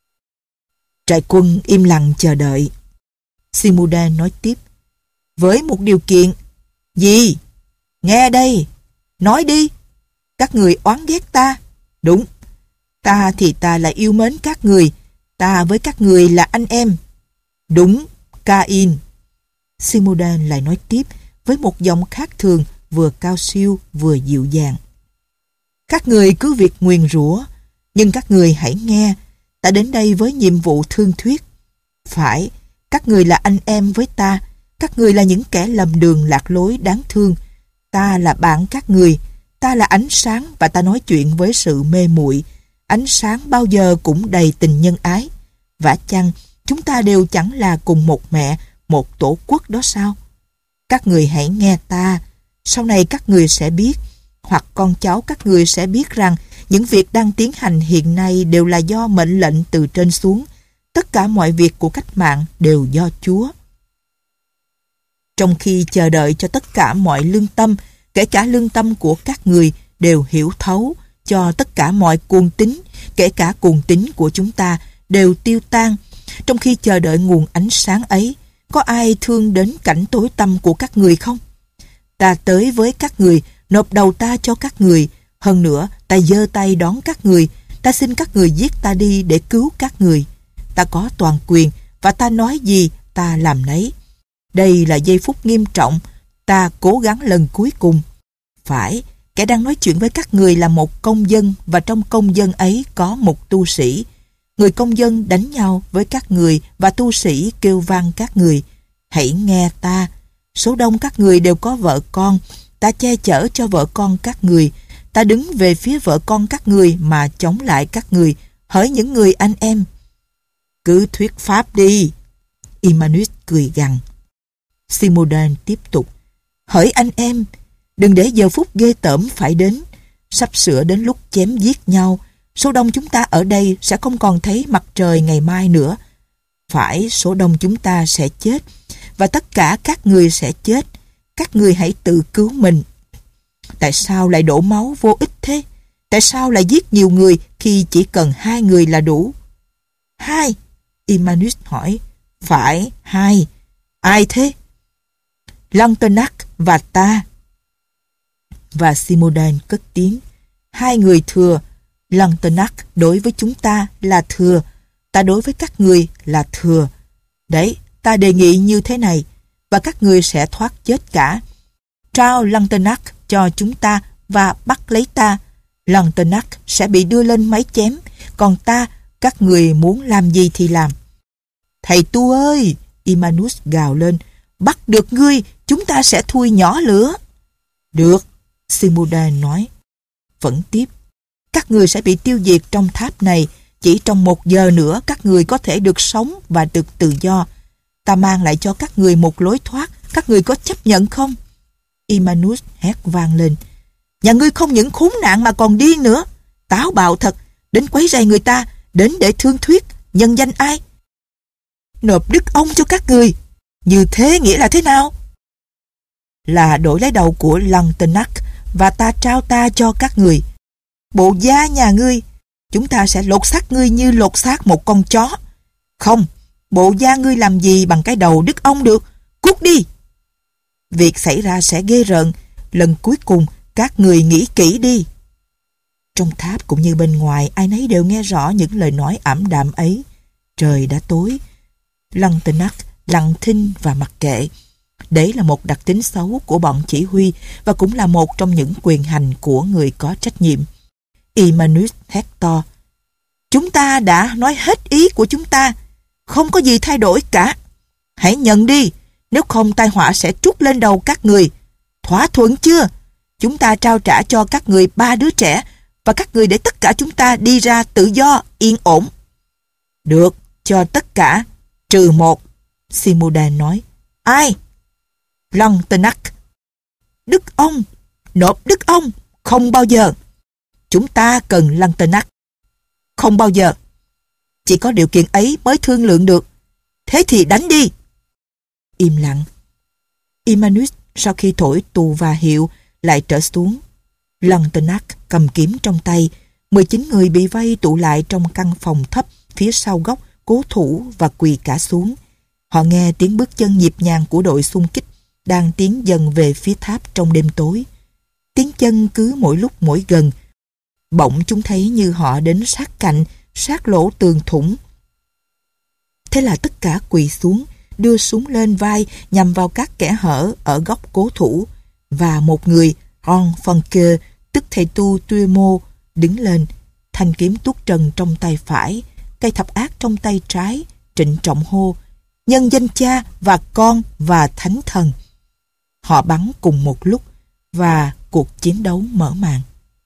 Trại quân im lặng chờ đợi. Simoudan nói tiếp. Với một điều kiện. Gì? Nghe đây! Nói đi! Các người oán ghét ta. Đúng. Ta thì ta là yêu mến các người. Ta với các người là anh em. Đúng, Cain. Simoudan lại nói tiếp với một giọng khác thường, vừa cao siêu vừa dịu dàng. Các người cứ việc nguyền rủa, nhưng các người hãy nghe. Ta đến đây với nhiệm vụ thương thuyết. Phải, các người là anh em với ta. Các người là những kẻ lầm đường lạc lối đáng thương. Ta là bạn các người. Ta là ánh sáng và ta nói chuyện với sự mê muội. Ánh sáng bao giờ cũng đầy tình nhân ái. Vả chăng chúng ta đều chẳng là cùng một mẹ, một tổ quốc đó sao? Các người hãy nghe ta. Sau này các người sẽ biết, hoặc con cháu các người sẽ biết rằng những việc đang tiến hành hiện nay đều là do mệnh lệnh từ trên xuống. Tất cả mọi việc của cách mạng đều do Chúa. Trong khi chờ đợi cho tất cả mọi lương tâm, kể cả lương tâm của các người, đều hiểu thấu, cho tất cả mọi cuồng tín, kể cả cuồng tín của chúng ta, đều tiêu tan. Trong khi chờ đợi nguồn ánh sáng ấy, có ai thương đến cảnh tối tăm của các người không? Ta tới với các người, nộp đầu ta cho các người. Hơn nữa, ta giơ tay đón các người. Ta xin các người giết ta đi để cứu các người. Ta có toàn quyền, và ta nói gì, ta làm nấy. Đây là giây phút nghiêm trọng. Ta cố gắng lần cuối cùng. Phải, kẻ đang nói chuyện với các người là một công dân, và trong công dân ấy có một tu sĩ. Người công dân đánh nhau với các người, và tu sĩ kêu vang các người. Hãy nghe ta. Số đông các người đều có vợ con. Ta che chở cho vợ con các người. Ta đứng về phía vợ con các người mà chống lại các người. Hỡi những người anh em. Cứ thuyết pháp đi. Immanuel cười gằn. Simodan tiếp tục. Hỡi anh em, đừng để giờ phút ghê tởm phải đến. Sắp sửa đến lúc chém giết nhau. Số đông chúng ta ở đây sẽ không còn thấy mặt trời ngày mai nữa. Phải, số đông chúng ta sẽ chết, và tất cả các người sẽ chết. Các người hãy tự cứu mình. Tại sao lại đổ máu vô ích thế? Tại sao lại giết nhiều người khi chỉ cần hai người là đủ? Hai? Immanuel hỏi. Phải, hai. Ai thế? Lantenac và ta. Và Simodan cất tiếng. Hai người thừa. Lantenac đối với chúng ta là thừa. Ta đối với các người là thừa. Đấy, ta đề nghị như thế này, và các người sẽ thoát chết cả. Trao Lantenac cho chúng ta và bắt lấy ta. Lantenac sẽ bị đưa lên máy chém, còn ta, các người muốn làm gì thì làm. Thầy Tu ơi! Immanuel gào lên. Bắt được ngươi, chúng ta sẽ thui nhỏ lửa. Được, Simodan nói. Vẫn tiếp. Các người sẽ bị tiêu diệt trong tháp này. Chỉ trong một giờ nữa các người có thể được sống và được tự do. Ta mang lại cho các người một lối thoát. Các người có chấp nhận không? Immanuel hét vang lên. Nhà ngươi không những khốn nạn mà còn điên nữa. Táo bạo thật. Đến quấy rầy người ta. Đến để thương thuyết. Nhân danh ai? Nộp đức ông cho các người. Như thế nghĩa là thế nào? Là đổi lấy đầu của Lantenac, và ta trao ta cho các người. Bộ da nhà ngươi, chúng ta sẽ lột xác ngươi như lột xác một con chó. Không, bộ da ngươi làm gì bằng cái đầu đức ông được. Cút đi. Việc xảy ra sẽ ghê rợn. Lần cuối cùng các người nghĩ kỹ đi. Trong tháp cũng như bên ngoài, ai nấy đều nghe rõ những lời nói ảm đạm ấy. Trời đã tối. Lantenac lặng thinh và mặc kệ. Đấy là một đặc tính xấu của bọn chỉ huy, và cũng là một trong những quyền hành của người có trách nhiệm. Immanuel hét to. Chúng ta đã nói hết ý của chúng ta. Không có gì thay đổi cả. Hãy nhận đi, nếu không tai họa sẽ trút lên đầu các người. Thỏa thuận chưa? Chúng ta trao trả cho các người ba đứa trẻ, và các người để tất cả chúng ta đi ra tự do, yên ổn. Được, cho tất cả, trừ một. Simodan nói. Ai? Lantenac. Đức ông. Nộp đức ông. Không bao giờ. Chúng ta cần Lantenac. Không bao giờ. Chỉ có điều kiện ấy mới thương lượng được. Thế thì đánh đi. Im lặng. Immanuel sau khi thổi tù và hiệu lại trở xuống. Lantenac cầm kiếm trong tay. mười chín người bị vây tụ lại trong căn phòng thấp phía sau góc, cố thủ và quỳ cả xuống. Họ nghe tiếng bước chân nhịp nhàng của đội xung kích đang tiến dần về phía tháp trong đêm tối. Tiếng chân cứ mỗi lúc mỗi gần. Bỗng chúng thấy như họ đến sát cạnh, sát lỗ tường thủng. Thế là tất cả quỳ xuống, đưa súng lên vai nhằm vào các kẽ hở ở góc cố thủ. Và một người, Ron Funke, tức thầy tu Tuemo, đứng lên, thanh kiếm tuốt trần trong tay phải, cây thập ác trong tay trái, trịnh trọng hô: nhân danh Cha và Con và Thánh Thần. Họ bắn cùng một lúc và cuộc chiến đấu mở màn.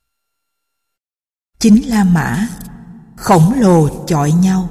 Chính La Mã, khổng lồ chọi nhau.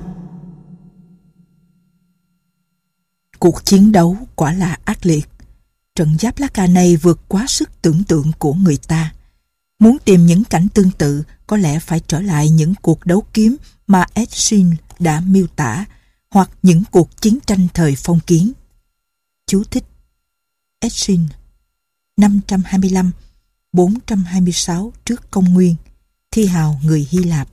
Cuộc chiến đấu quả là ác liệt. Trận giáp lá cà này vượt quá sức tưởng tượng của người ta. Muốn tìm những cảnh tương tự, có lẽ phải trở lại những cuộc đấu kiếm mà Eschyle đã miêu tả, hoặc những cuộc chiến tranh thời phong kiến. Chú thích: Eschine, năm trăm hai mươi lăm đến bốn trăm hai mươi sáu trước công nguyên, thi hào người Hy Lạp.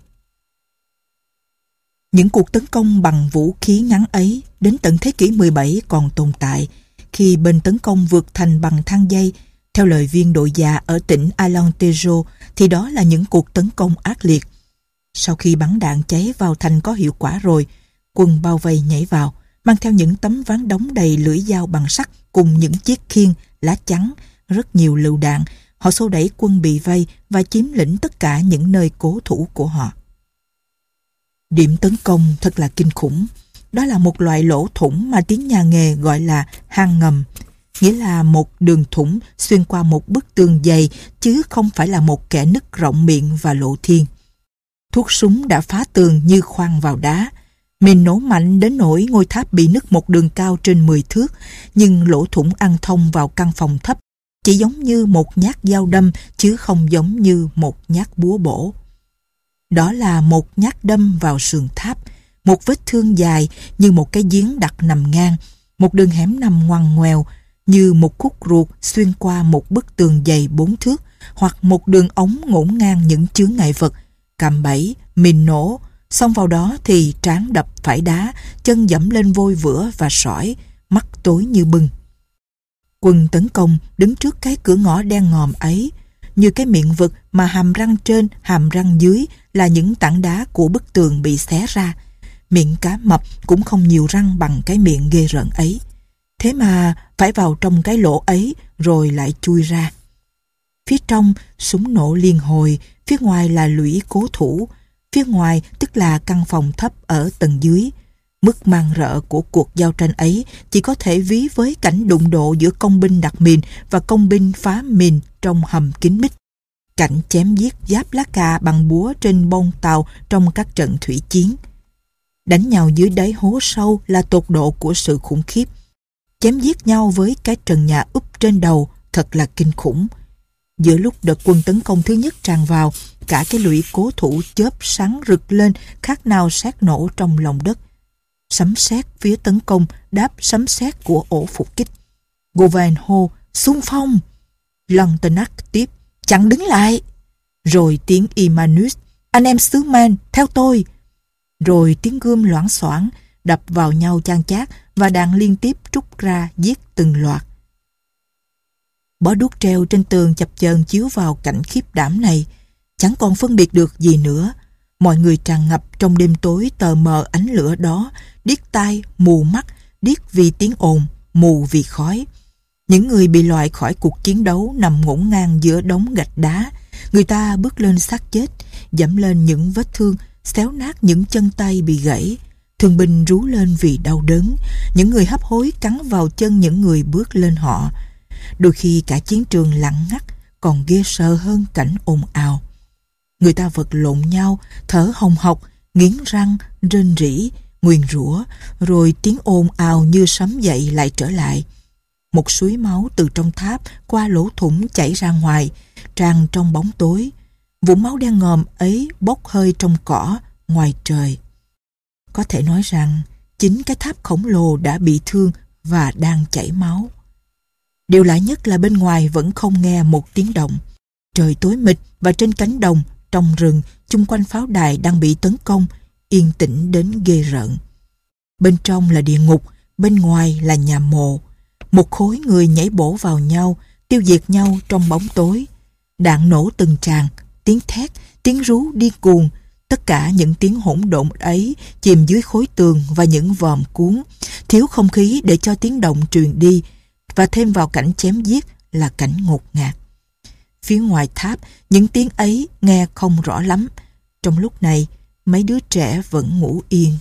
Những cuộc tấn công bằng vũ khí ngắn ấy đến tận thế kỷ mười bảy còn tồn tại, khi bên tấn công vượt thành bằng thang dây. Theo lời viên đội già ở tỉnh Alentejo thì đó là những cuộc tấn công ác liệt. Sau khi bắn đạn cháy vào thành có hiệu quả rồi, quân bao vây nhảy vào, mang theo những tấm ván đóng đầy lưỡi dao bằng sắt cùng những chiếc khiên, lá chắn, rất nhiều lựu đạn. Họ xô đẩy quân bị vây và chiếm lĩnh tất cả những nơi cố thủ của họ. Điểm tấn công thật là kinh khủng. Đó là một loại lỗ thủng mà tiếng nhà nghề gọi là hang ngầm, nghĩa là một đường thủng xuyên qua một bức tường dày, chứ không phải là một kẽ nứt rộng miệng và lộ thiên. Thuốc súng đã phá tường như khoan vào đá. Mìn nổ mạnh đến nỗi ngôi tháp bị nứt một đường cao trên mười thước, nhưng lỗ thủng ăn thông vào căn phòng thấp chỉ giống như một nhát dao đâm, chứ không giống như một nhát búa bổ. Đó là một nhát đâm vào sườn tháp, một vết thương dài như một cái giếng đặc nằm ngang, một đường hẻm nằm ngoằn ngoèo như một khúc ruột xuyên qua một bức tường dày bốn thước, hoặc một đường ống ngổn ngang những chướng ngại vật, cạm bẫy, mìn nổ. Xong vào đó thì trán đập phải đá, chân dẫm lên vôi vữa và sỏi, mắt tối như bưng. Quân tấn công đứng trước cái cửa ngõ đen ngòm ấy, như cái miệng vực mà hàm răng trên, hàm răng dưới là những tảng đá của bức tường bị xé ra. Miệng cá mập cũng không nhiều răng bằng cái miệng ghê rợn ấy. Thế mà phải vào trong cái lỗ ấy rồi lại chui ra. Phía trong, súng nổ liên hồi, phía ngoài là lũy cố thủ. Phía ngoài tức là căn phòng thấp ở tầng dưới. Mức man rợ của cuộc giao tranh ấy chỉ có thể ví với cảnh đụng độ giữa công binh đặt mìn và công binh phá mìn trong hầm kín mít. Cảnh chém giết giáp lá cà bằng búa trên bông tàu trong các trận thủy chiến. Đánh nhau dưới đáy hố sâu là tột độ của sự khủng khiếp. Chém giết nhau với cái trần nhà úp trên đầu thật là kinh khủng. Giữa lúc đợt quân tấn công thứ nhất tràn vào, cả cái lũy cố thủ chớp sáng rực lên khác nào sét nổ trong lòng đất. Sấm sét phía tấn công đáp sấm sét của ổ phục kích. Govan hô xung phong. Lantenac tiếp chặn đứng lại. Rồi tiếng Imanus, anh em sứ men theo tôi. Rồi tiếng gươm loảng xoảng đập vào nhau chan chát và đạn liên tiếp trút ra giết từng loạt. Bó đuốc treo trên tường chập chờn chiếu vào cảnh khiếp đảm này, chẳng còn phân biệt được gì nữa. Mọi người tràn ngập trong đêm tối tờ mờ ánh lửa đó, điếc tai, mù mắt, điếc vì tiếng ồn, mù vì khói. Những người bị loại khỏi cuộc chiến đấu nằm ngổn ngang giữa đống gạch đá. Người ta bước lên xác chết, dẫm lên những vết thương, xéo nát những chân tay bị gãy. Thương binh rú lên vì đau đớn. Những người hấp hối cắn vào chân những người bước lên họ. Đôi khi cả chiến trường lặng ngắt, còn ghê sợ hơn cảnh ồn ào. Người ta vật lộn nhau, thở hồng hộc, nghiến răng, rên rỉ, nguyền rủa, rồi tiếng ồn ào như sấm dậy lại trở lại. Một suối máu từ trong tháp qua lỗ thủng chảy ra ngoài, tràn trong bóng tối. Vũng máu đen ngòm ấy bốc hơi trong cỏ, ngoài trời. Có thể nói rằng chính cái tháp khổng lồ đã bị thương và đang chảy máu. Điều lạ nhất là bên ngoài vẫn không nghe một tiếng động. Trời tối mịt và trên cánh đồng, trong rừng, chung quanh pháo đài đang bị tấn công, yên tĩnh đến ghê rợn. Bên trong là địa ngục, bên ngoài là nhà mồ. Một khối người nhảy bổ vào nhau, tiêu diệt nhau trong bóng tối. Đạn nổ từng tràng, tiếng thét, tiếng rú điên cuồng. Tất cả những tiếng hỗn độn ấy chìm dưới khối tường và những vòm cuốn, thiếu không khí để cho tiếng động truyền đi, và thêm vào cảnh chém giết là cảnh ngột ngạt. Phía ngoài tháp, những tiếng ấy nghe không rõ lắm. Trong lúc này, mấy đứa trẻ vẫn ngủ yên.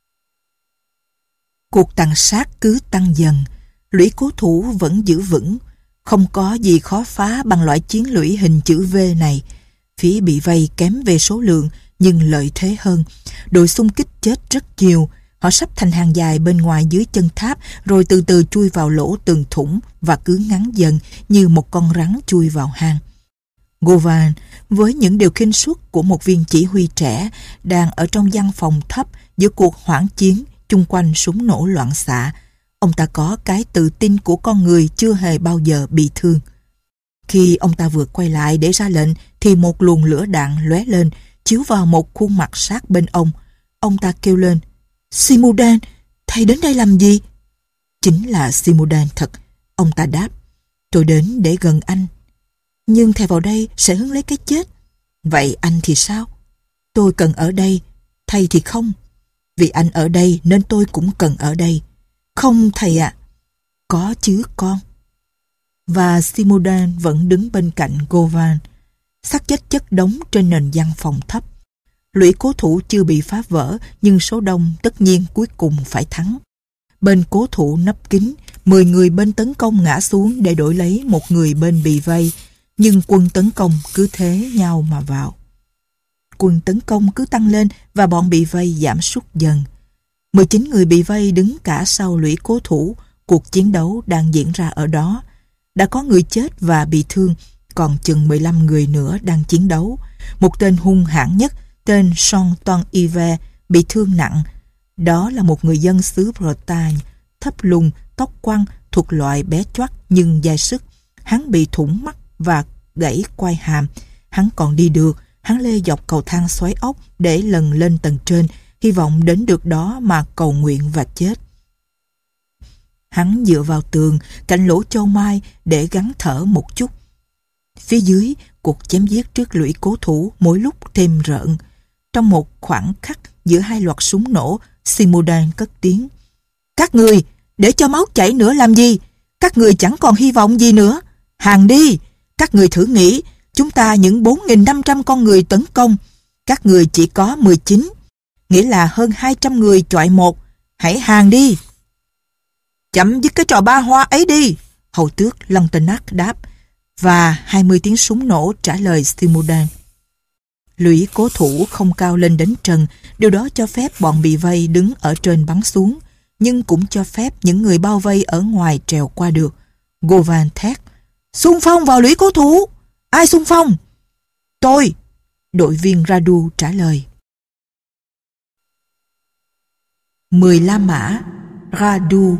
Cuộc tàn sát cứ tăng dần, lũy cố thủ vẫn giữ vững. Không có gì khó phá bằng loại chiến lũy hình chữ V này. Phía bị vây kém về số lượng, nhưng lợi thế hơn. Đội xung kích chết rất nhiều. Họ sắp thành hàng dài bên ngoài dưới chân tháp, rồi từ từ chui vào lỗ tường thủng và cứ ngắn dần như một con rắn chui vào hang. Govan, với những điều khinh suất của một viên chỉ huy trẻ, đang ở trong văn phòng thấp giữa cuộc hoãn chiến, chung quanh súng nổ loạn xạ. Ông ta có cái tự tin của con người chưa hề bao giờ bị thương. Khi ông ta vừa quay lại để ra lệnh thì một luồng lửa đạn lóe lên, chiếu vào một khuôn mặt sát bên ông. Ông ta kêu lên: "Simodan, thầy đến đây làm gì?" Chính là Simodan thật. Ông ta đáp: "Tôi đến để gần anh." "Nhưng thầy vào đây sẽ hứng lấy cái chết." "Vậy anh thì sao?" "Tôi cần ở đây, thầy thì không." "Vì anh ở đây nên tôi cũng cần ở đây." "Không thầy ạ." "Có chứ con." Và Simodan vẫn đứng bên cạnh Govan. Xác chết chất đống trên nền văn phòng thấp. Lũy cố thủ chưa bị phá vỡ, nhưng số đông tất nhiên cuối cùng phải thắng. Bên cố thủ nấp kín, mười người bên tấn công ngã xuống để đổi lấy một người bên bị vây, nhưng quân tấn công cứ thế nhau mà vào. Quân tấn công cứ tăng lên và bọn bị vây giảm sút dần. mười chín người bị vây đứng cả sau lũy cố thủ. Cuộc chiến đấu đang diễn ra ở đó. Đã có người chết và bị thương, còn chừng mười lăm người nữa đang chiến đấu. Một tên hung hãn nhất, tên Jean Ton Ive, bị thương nặng. Đó là một người dân xứ Bretagne, thấp lùn, tóc quăn, thuộc loại bé choắt nhưng dai sức. Hắn bị thủng mắt và gãy quai hàm. Hắn còn đi được. Hắn lê dọc cầu thang xoáy ốc để lần lên tầng trên, hy vọng đến được đó mà cầu nguyện và chết. Hắn dựa vào tường cạnh lỗ châu mai để gắng thở một chút. Phía dưới, cuộc chém giết trước lũy cố thủ mỗi lúc thêm rợn. Trong một khoảng khắc giữa hai loạt súng nổ, Simodan cất tiếng: "Các người, để cho máu chảy nữa làm gì? Các người chẳng còn hy vọng gì nữa. Hàng đi! Các người thử nghĩ, chúng ta những bốn nghìn năm trăm con người tấn công. Các người chỉ có mười chín, nghĩa là hơn hai trăm người chọi một. Hãy hàng đi!" "Chấm dứt cái trò ba hoa ấy đi!" hầu tước Lantenac đáp, và hai mươi tiếng súng nổ trả lời Simodan. Lũy cố thủ không cao lên đến trần, điều đó cho phép bọn bị vây đứng ở trên bắn xuống, nhưng cũng cho phép những người bao vây ở ngoài trèo qua được. Govan thét: "Xung phong vào lũy cố thủ!" "Ai xung phong?" "Tôi!" đội viên Radu trả lời. Mười La Mã, Radu.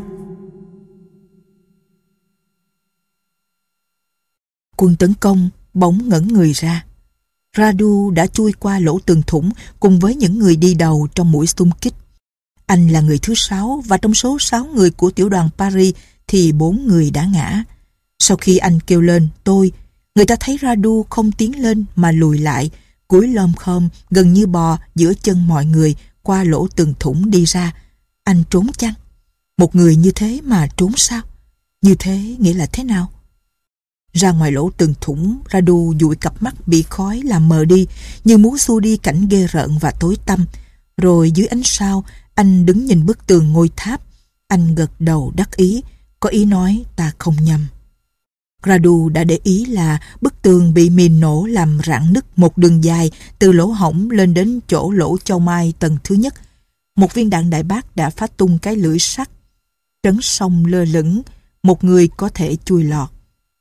Quân tấn công bỗng ngẩn người ra. Radu đã chui qua lỗ tường thủng cùng với những người đi đầu trong mũi xung kích. Anh là người thứ sáu và trong số sáu người của tiểu đoàn Paris thì bốn người đã ngã. Sau khi anh kêu lên "tôi", người ta thấy Radu không tiến lên mà lùi lại, cúi lom khom gần như bò giữa chân mọi người qua lỗ tường thủng đi ra. Anh trốn chăng? Một người như thế mà trốn sao? Như thế nghĩa là thế nào? Ra ngoài lỗ tường thủng, Radu dụi cặp mắt bị khói làm mờ đi, như muốn xua đi cảnh ghê rợn và tối tăm. Rồi dưới ánh sao, anh đứng nhìn bức tường ngôi tháp. Anh gật đầu đắc ý, có ý nói ta không nhầm. Radu đã để ý là bức tường bị mìn nổ làm rạn nứt một đường dài từ lỗ hổng lên đến chỗ lỗ châu mai tầng thứ nhất. Một viên đạn đại bác đã phá tung cái lưỡi sắt. Trấn sông lơ lửng, một người có thể chui lọt.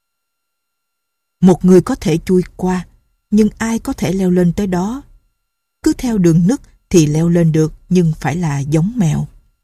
Một người có thể chui qua, nhưng ai có thể leo lên tới đó? Cứ theo đường nứt thì leo lên được, nhưng phải là giống mèo.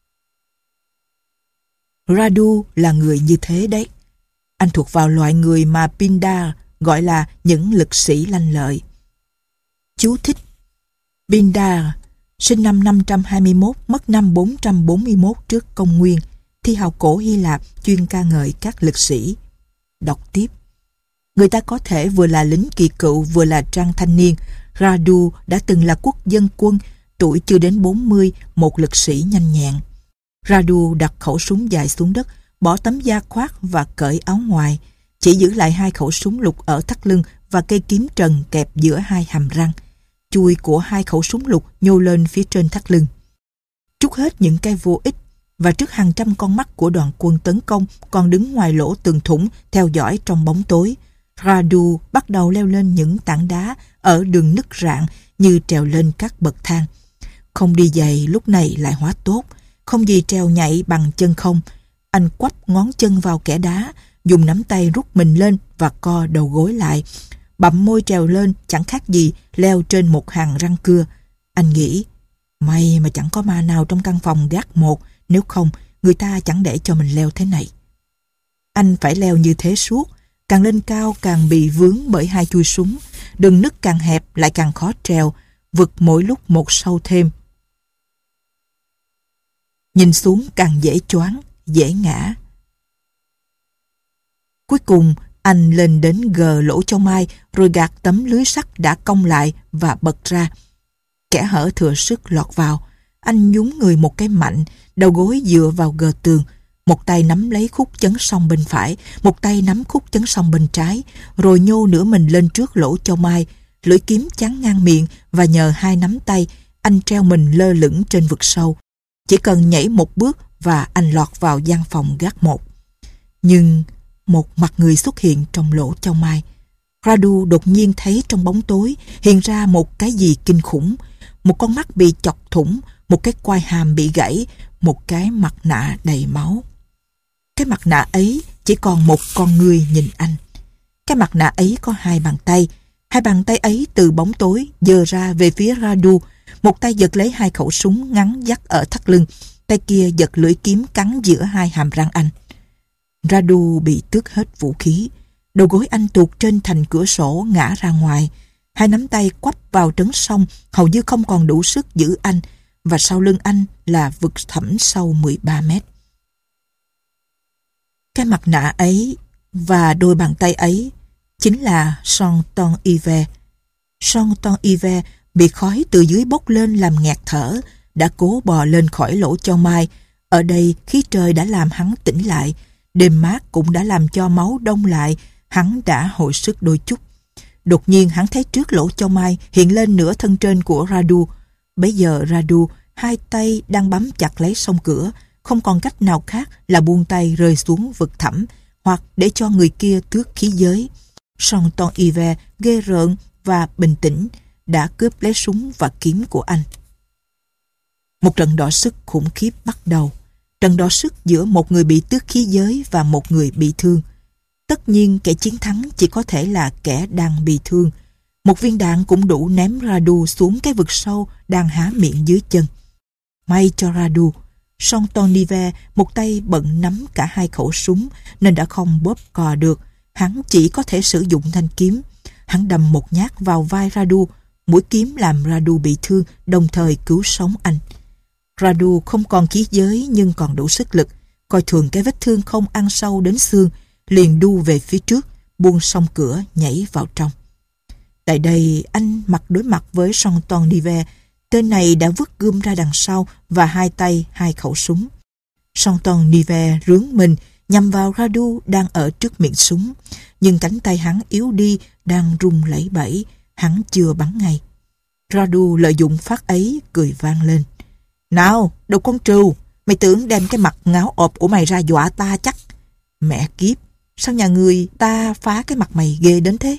Radu là người như thế đấy. Anh thuộc vào loại người mà Pindar gọi là những lực sĩ lanh lợi. Chú thích: Pindar sinh năm năm trăm hai mươi mốt, mất năm bốn trăm bốn mươi mốt trước công nguyên, thi hào cổ Hy Lạp chuyên ca ngợi các lực sĩ. Đọc tiếp. Người ta có thể vừa là lính kỳ cựu vừa là trang thanh niên. Radu đã từng là quốc dân quân, tuổi chưa đến bốn mươi, một lực sĩ nhanh nhẹn. Radu đặt khẩu súng dài xuống đất, bỏ tấm da khoác và cởi áo ngoài, chỉ giữ lại hai khẩu súng lục ở thắt lưng và cây kiếm trần kẹp giữa hai hàm răng. Chui của hai khẩu súng lục nhô lên phía trên thắt lưng. Trút hết những cây vô ích, và trước hàng trăm con mắt của đoàn quân tấn công còn đứng ngoài lỗ tường thủng theo dõi trong bóng tối, Radu bắt đầu leo lên những tảng đá ở đường nứt rạn như trèo lên các bậc thang. Không đi giày lúc này lại hóa tốt, không gì trèo nhảy bằng chân không. Anh quắp ngón chân vào kẽ đá, dùng nắm tay rút mình lên và co đầu gối lại. Bặm môi trèo lên chẳng khác gì leo trên một hàng răng cưa. Anh nghĩ, May mà chẳng có ma nào trong căn phòng gác một, nếu không người ta chẳng để cho mình leo thế này. Anh phải leo như thế suốt, càng lên cao càng bị vướng bởi hai chui súng, đường nứt càng hẹp lại càng khó trèo, vực mỗi lúc một sâu thêm. Nhìn xuống càng dễ choáng, dễ ngã. Cuối cùng anh lên đến gờ lỗ châu mai rồi gạt tấm lưới sắt đã cong lại và bật ra. Kẻ hở thừa sức lọt vào. Anh nhún người một cái mạnh, đầu gối dựa vào gờ tường, một tay nắm lấy khúc chấn song bên phải, một tay nắm khúc chấn song bên trái, rồi nhô nửa mình lên trước lỗ châu mai, lưỡi kiếm chắn ngang miệng và nhờ hai nắm tay, anh treo mình lơ lửng trên vực sâu. Chỉ cần nhảy một bước và anh lọt vào gian phòng gác một. Nhưng một mặt người xuất hiện trong lỗ châu mai. Radu đột nhiên thấy trong bóng tối hiện ra một cái gì kinh khủng, một con mắt bị chọc thủng, một cái quai hàm bị gãy, một cái mặt nạ đầy máu. Cái mặt nạ ấy chỉ còn một con người nhìn anh. Cái mặt nạ ấy có hai bàn tay. Hai bàn tay ấy từ bóng tối giơ ra về phía Radu. Một tay giật lấy hai khẩu súng ngắn dắt ở thắt lưng, tay kia giật lưỡi kiếm cắn giữa hai hàm răng anh. Radu bị tước hết vũ khí. Đầu gối anh tuột trên thành cửa sổ ngã ra ngoài. Hai nắm tay quắp vào trấn song hầu như không còn đủ sức giữ anh, và sau lưng anh là vực thẳm sâu mười ba mét. Cái mặt nạ ấy và đôi bàn tay ấy chính là Santon Ive. Santon Ive bị khói từ dưới bốc lên làm nghẹt thở, đã cố bò lên khỏi lỗ châu mai. Ở đây khí trời đã làm hắn tỉnh lại, đêm mát cũng đã làm cho máu đông lại, hắn đã hồi sức đôi chút. Đột nhiên hắn thấy trước lỗ châu mai hiện lên nửa thân trên của Radu. Bấy giờ Radu hai tay đang bám chặt lấy song cửa, không còn cách nào khác là buông tay rơi xuống vực thẳm hoặc để cho người kia tước khí giới. Santon Ive ghê rợn và bình tĩnh đã cướp lấy súng và kiếm của anh. Một trận đọ sức khủng khiếp bắt đầu. Trận đọ sức giữa một người bị tước khí giới và một người bị thương. Tất nhiên kẻ chiến thắng chỉ có thể là kẻ đang bị thương. Một viên đạn cũng đủ ném Radu xuống cái vực sâu đang há miệng dưới chân. May cho Radu, Santon Ive một tay bận nắm cả hai khẩu súng nên đã không bóp cò được. Hắn chỉ có thể sử dụng thanh kiếm. Hắn đâm một nhát vào vai Radu. Mũi kiếm làm Radu bị thương, đồng thời cứu sống anh. Radu không còn khí giới nhưng còn đủ sức lực. Coi thường cái vết thương không ăn sâu đến xương, liền đu về phía trước, buông song cửa nhảy vào trong. Tại đây anh mặt đối mặt với Santon Ive. Tên này đã vứt gươm ra đằng sau và hai tay hai khẩu súng. Santon Ive rướn mình nhằm vào Radu đang ở trước miệng súng, nhưng cánh tay hắn yếu đi, đang run lẩy bẩy. Hắn chưa bắn ngay. Radu lợi dụng phát ấy cười vang lên. Nào, đồ con trừu, mày tưởng đem cái mặt ngáo ộp của mày ra dọa ta chắc. Mẹ kiếp, sao nhà người ta phá cái mặt mày ghê đến thế?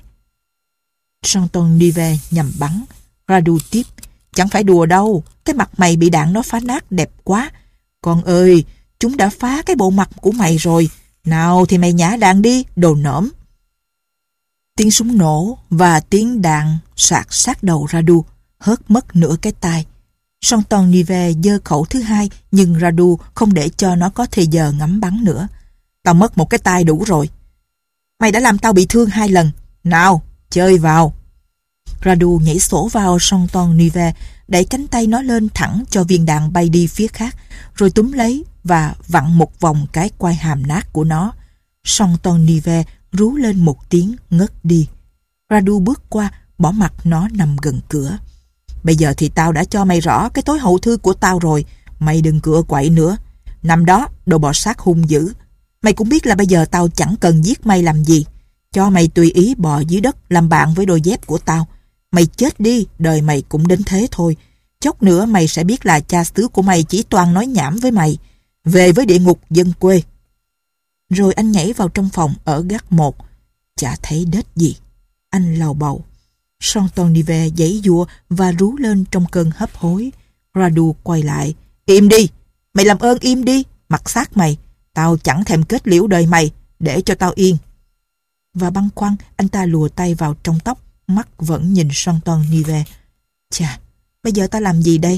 Santon Ive nhằm bắn. Radu tiếp. Chẳng phải đùa đâu, cái mặt mày bị đạn nó phá nát đẹp quá. Con ơi, chúng đã phá cái bộ mặt của mày rồi. Nào thì mày nhả đạn đi, đồ nỡm. Tiếng súng nổ và tiếng đạn sạc sát đầu Radu, hớt mất nửa cái tai. Santon Ive giơ khẩu thứ hai, nhưng Radu không để cho nó có thời giờ ngắm bắn nữa. Tao mất một cái tai đủ rồi. Mày đã làm tao bị thương hai lần. Nào, chơi vào. Radu nhảy sổ vào Santon Ive, đẩy cánh tay nó lên thẳng cho viên đạn bay đi phía khác, rồi túm lấy và vặn một vòng cái quai hàm nát của nó. Santon Ive rú lên một tiếng ngất đi. Radu bước qua, bỏ mặc nó nằm gần cửa. Bây giờ thì tao đã cho mày rõ cái tối hậu thư của tao rồi. Mày đừng cựa quậy nữa. Nằm đó, đồ bò sát hung dữ. Mày cũng biết là bây giờ tao chẳng cần giết mày làm gì. Cho mày tùy ý bò dưới đất làm bạn với đôi dép của tao. Mày chết đi, đời mày cũng đến thế thôi. Chốc nữa mày sẽ biết là cha xứ của mày chỉ toàn nói nhảm với mày. Về với địa ngục dân quê. Rồi anh nhảy vào trong phòng ở gác một. Chả thấy đết gì. Anh lầu bầu. Santon Ive giãy giụa và rú lên trong cơn hấp hối. Radu quay lại. Im đi, mày làm ơn im đi, mặt xác mày. Tao chẳng thèm kết liễu đời mày, để cho tao yên. Và băn khoăn, anh ta lùa tay vào trong tóc, mắt vẫn nhìn Santon Ive. Chà, bây giờ tao làm gì đây?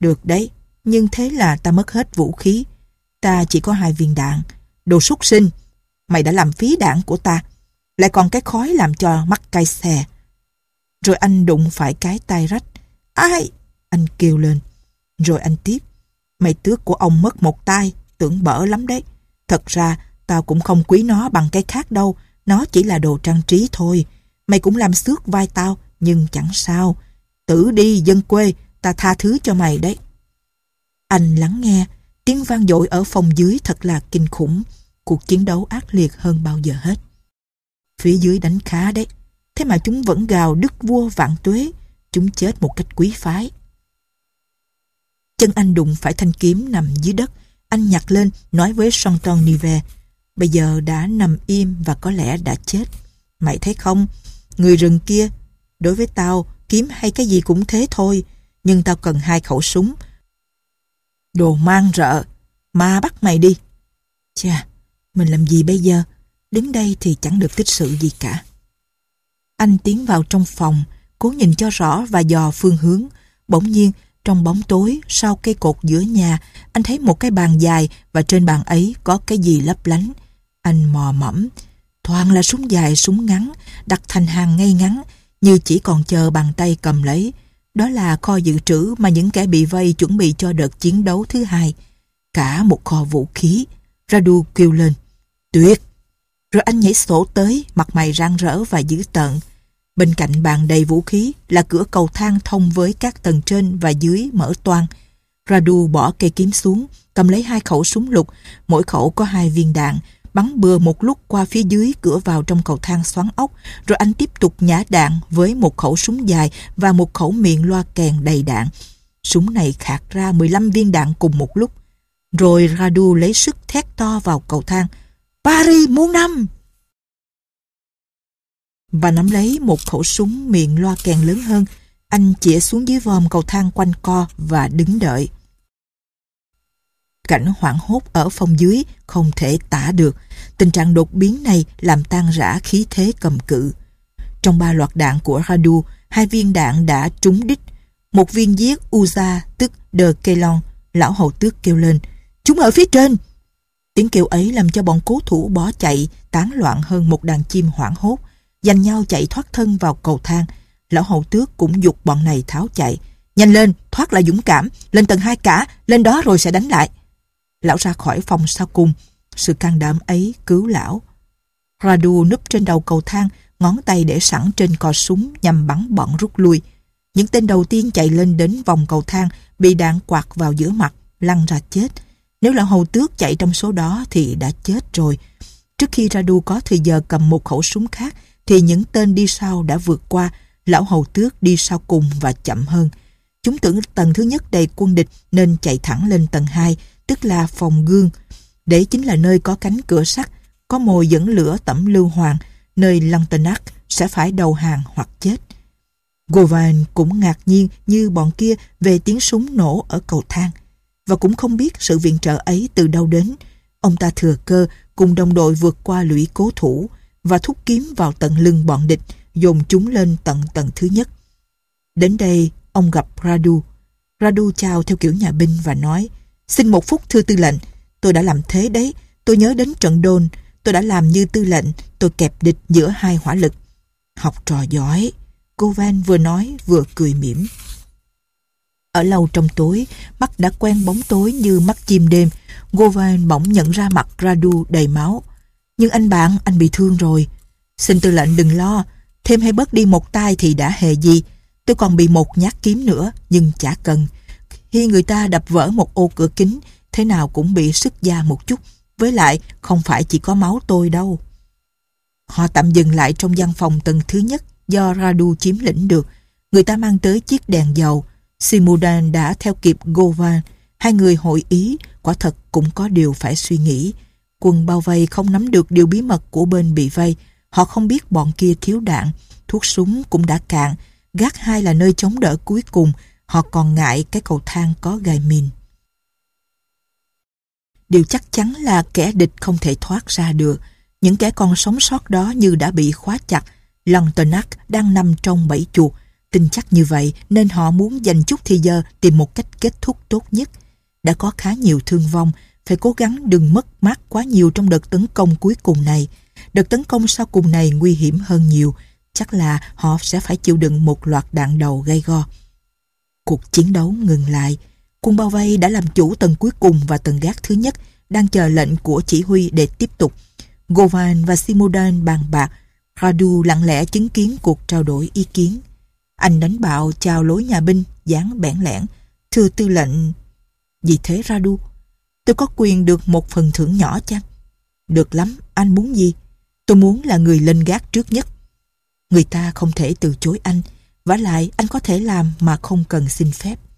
Được đấy, nhưng thế là ta mất hết vũ khí. Ta chỉ có hai viên đạn. Đồ súc sinh, mày đã làm phí đạn của ta. Lại còn cái khói làm cho mắt cay xè. Rồi anh đụng phải cái tay rách. Ai? Anh kêu lên. Rồi anh tiếp. Mày tước của ông mất một tay, tưởng bở lắm đấy. Thật ra, tao cũng không quý nó bằng cái khác đâu. Nó chỉ là đồ trang trí thôi. Mày cũng làm xước vai tao, nhưng chẳng sao. Tử đi dân quê, ta tha thứ cho mày đấy. Anh lắng nghe, tiếng vang dội ở phòng dưới thật là kinh khủng. Cuộc chiến đấu ác liệt hơn bao giờ hết. Phía dưới đánh khá đấy. Thế mà chúng vẫn gào đức vua vạn tuế. Chúng chết một cách quý phái. Chân anh đụng phải thanh kiếm nằm dưới đất. Anh nhặt lên nói với Santon Nive. Bây giờ đã nằm im và có lẽ đã chết. Mày thấy không? Người rừng kia. Đối với tao, kiếm hay cái gì cũng thế thôi. Nhưng tao cần hai khẩu súng. Đồ mang rợ. Ma bắt mày đi. Chà, mình làm gì bây giờ? Đến đây thì chẳng được tích sự gì cả. Anh tiến vào trong phòng, cố nhìn cho rõ và dò phương hướng. Bỗng nhiên, trong bóng tối, sau cây cột giữa nhà, anh thấy một cái bàn dài và trên bàn ấy có cái gì lấp lánh. Anh mò mẫm. Toàn là súng dài, súng ngắn, đặt thành hàng ngay ngắn, như chỉ còn chờ bàn tay cầm lấy. Đó là kho dự trữ mà những kẻ bị vây chuẩn bị cho đợt chiến đấu thứ hai. Cả một kho vũ khí. Radu kêu lên. Tuyệt! Rồi anh nhảy sổ tới, mặt mày rạng rỡ và dữ tợn. Bên cạnh bàn đầy vũ khí là cửa cầu thang thông với các tầng trên và dưới mở toang. Radu bỏ cây kiếm xuống, cầm lấy hai khẩu súng lục, mỗi khẩu có hai viên đạn, bắn bừa một lúc qua phía dưới cửa vào trong cầu thang xoắn ốc, rồi anh tiếp tục nhả đạn với một khẩu súng dài và một khẩu miệng loa kèn đầy đạn. Súng này khạc ra mười lăm viên đạn cùng một lúc. Rồi Radu lấy sức thét to vào cầu thang. Paris muôn năm! Và nắm lấy một khẩu súng miệng loa kèn lớn hơn, anh chĩa xuống dưới vòm cầu thang quanh co và đứng đợi. Cảnh hoảng hốt ở phòng dưới không thể tả được. Tình trạng đột biến này làm tan rã khí thế cầm cự. Trong ba loạt đạn của Radu, hai viên đạn đã trúng đích. Một viên giết Uza, tức De Kelon. Lão hầu tước kêu lên. Chúng ở phía trên! Tiếng kêu ấy làm cho bọn cố thủ bỏ chạy, tán loạn hơn một đàn chim hoảng hốt, giành nhau chạy thoát thân vào cầu thang. Lão hầu tước cũng giục bọn này tháo chạy. Nhanh lên, thoát là dũng cảm, lên tầng hai cả, lên đó rồi sẽ đánh lại. Lão ra khỏi phòng sau cùng. Sự can đảm ấy cứu lão. Radu núp trên đầu cầu thang, ngón tay để sẵn trên cò súng nhằm bắn bọn rút lui. Những tên đầu tiên chạy lên đến vòng cầu thang bị đạn quạt vào giữa mặt, lăn ra chết. Nếu lão hầu tước chạy trong số đó thì đã chết rồi. Trước khi Radu có thời giờ cầm một khẩu súng khác thì những tên đi sau đã vượt qua. Lão hầu tước đi sau cùng và chậm hơn. Chúng tưởng tầng thứ nhất đầy quân địch nên chạy thẳng lên tầng hai, tức là phòng gương. Đấy chính là nơi có cánh cửa sắt, có mồi dẫn lửa tẩm lưu hoàng, nơi Lantenac sẽ phải đầu hàng hoặc chết. Gawain cũng ngạc nhiên như bọn kia về tiếng súng nổ ở cầu thang, và cũng không biết sự viện trợ ấy từ đâu đến. Ông ta thừa cơ cùng đồng đội vượt qua lũy cố thủ và thúc kiếm vào tận lưng bọn địch, dồn chúng lên tận tầng thứ nhất. Đến đây, ông gặp Radu. Radu chào theo kiểu nhà binh và nói: Xin một phút thưa tư lệnh, tôi đã làm thế đấy, tôi nhớ đến trận đồn, tôi đã làm như tư lệnh, tôi kẹp địch giữa hai hỏa lực. Học trò giỏi, Gawain vừa nói vừa cười mỉm. Ở lâu trong tối, mắt đã quen bóng tối như mắt chim đêm. Gawain bỗng nhận ra mặt Radu đầy máu. Nhưng anh bạn, anh bị thương rồi. Xin tư lệnh đừng lo, thêm hay bớt đi một tay thì đã hề gì. Tôi còn bị một nhát kiếm nữa, nhưng chả cần. Khi người ta đập vỡ một ô cửa kính, thế nào cũng bị sức da một chút. Với lại, không phải chỉ có máu tôi đâu. Họ tạm dừng lại trong gian phòng tầng thứ nhất do Radu chiếm lĩnh được. Người ta mang tới chiếc đèn dầu. Simudan đã theo kịp Gawain. Hai người hội ý, quả thật cũng có điều phải suy nghĩ. Quân bao vây không nắm được điều bí mật của bên bị vây. Họ không biết bọn kia thiếu đạn, thuốc súng cũng đã cạn. Gác hai là nơi chống đỡ cuối cùng. Họ còn ngại cái cầu thang có gài mìn. Điều chắc chắn là kẻ địch không thể thoát ra được. Những kẻ còn sống sót đó như đã bị khóa chặt. Lantenac đang nằm trong bẫy chuột. Tin chắc như vậy nên họ muốn dành chút thời giờ tìm một cách kết thúc tốt nhất. Đã có khá nhiều thương vong, phải cố gắng đừng mất mát quá nhiều trong đợt tấn công cuối cùng này. Đợt tấn công sau cùng này nguy hiểm hơn nhiều, chắc là họ sẽ phải chịu đựng một loạt đạn đầu gay go. Cuộc chiến đấu ngừng lại. Quân bao vây đã làm chủ tầng cuối cùng và tầng gác thứ nhất, đang chờ lệnh của chỉ huy để tiếp tục. Govan và Simodan bàn bạc. Radu lặng lẽ chứng kiến cuộc trao đổi ý kiến. Anh đánh bạo chào lối nhà binh, dáng bẽn lẽn. Thưa tư lệnh. Gì thế Radu? Tôi có quyền được một phần thưởng nhỏ chăng? Được lắm, anh muốn gì? Tôi muốn là người lên gác trước nhất. Người ta không thể từ chối anh. Vả lại anh có thể làm mà không cần xin phép.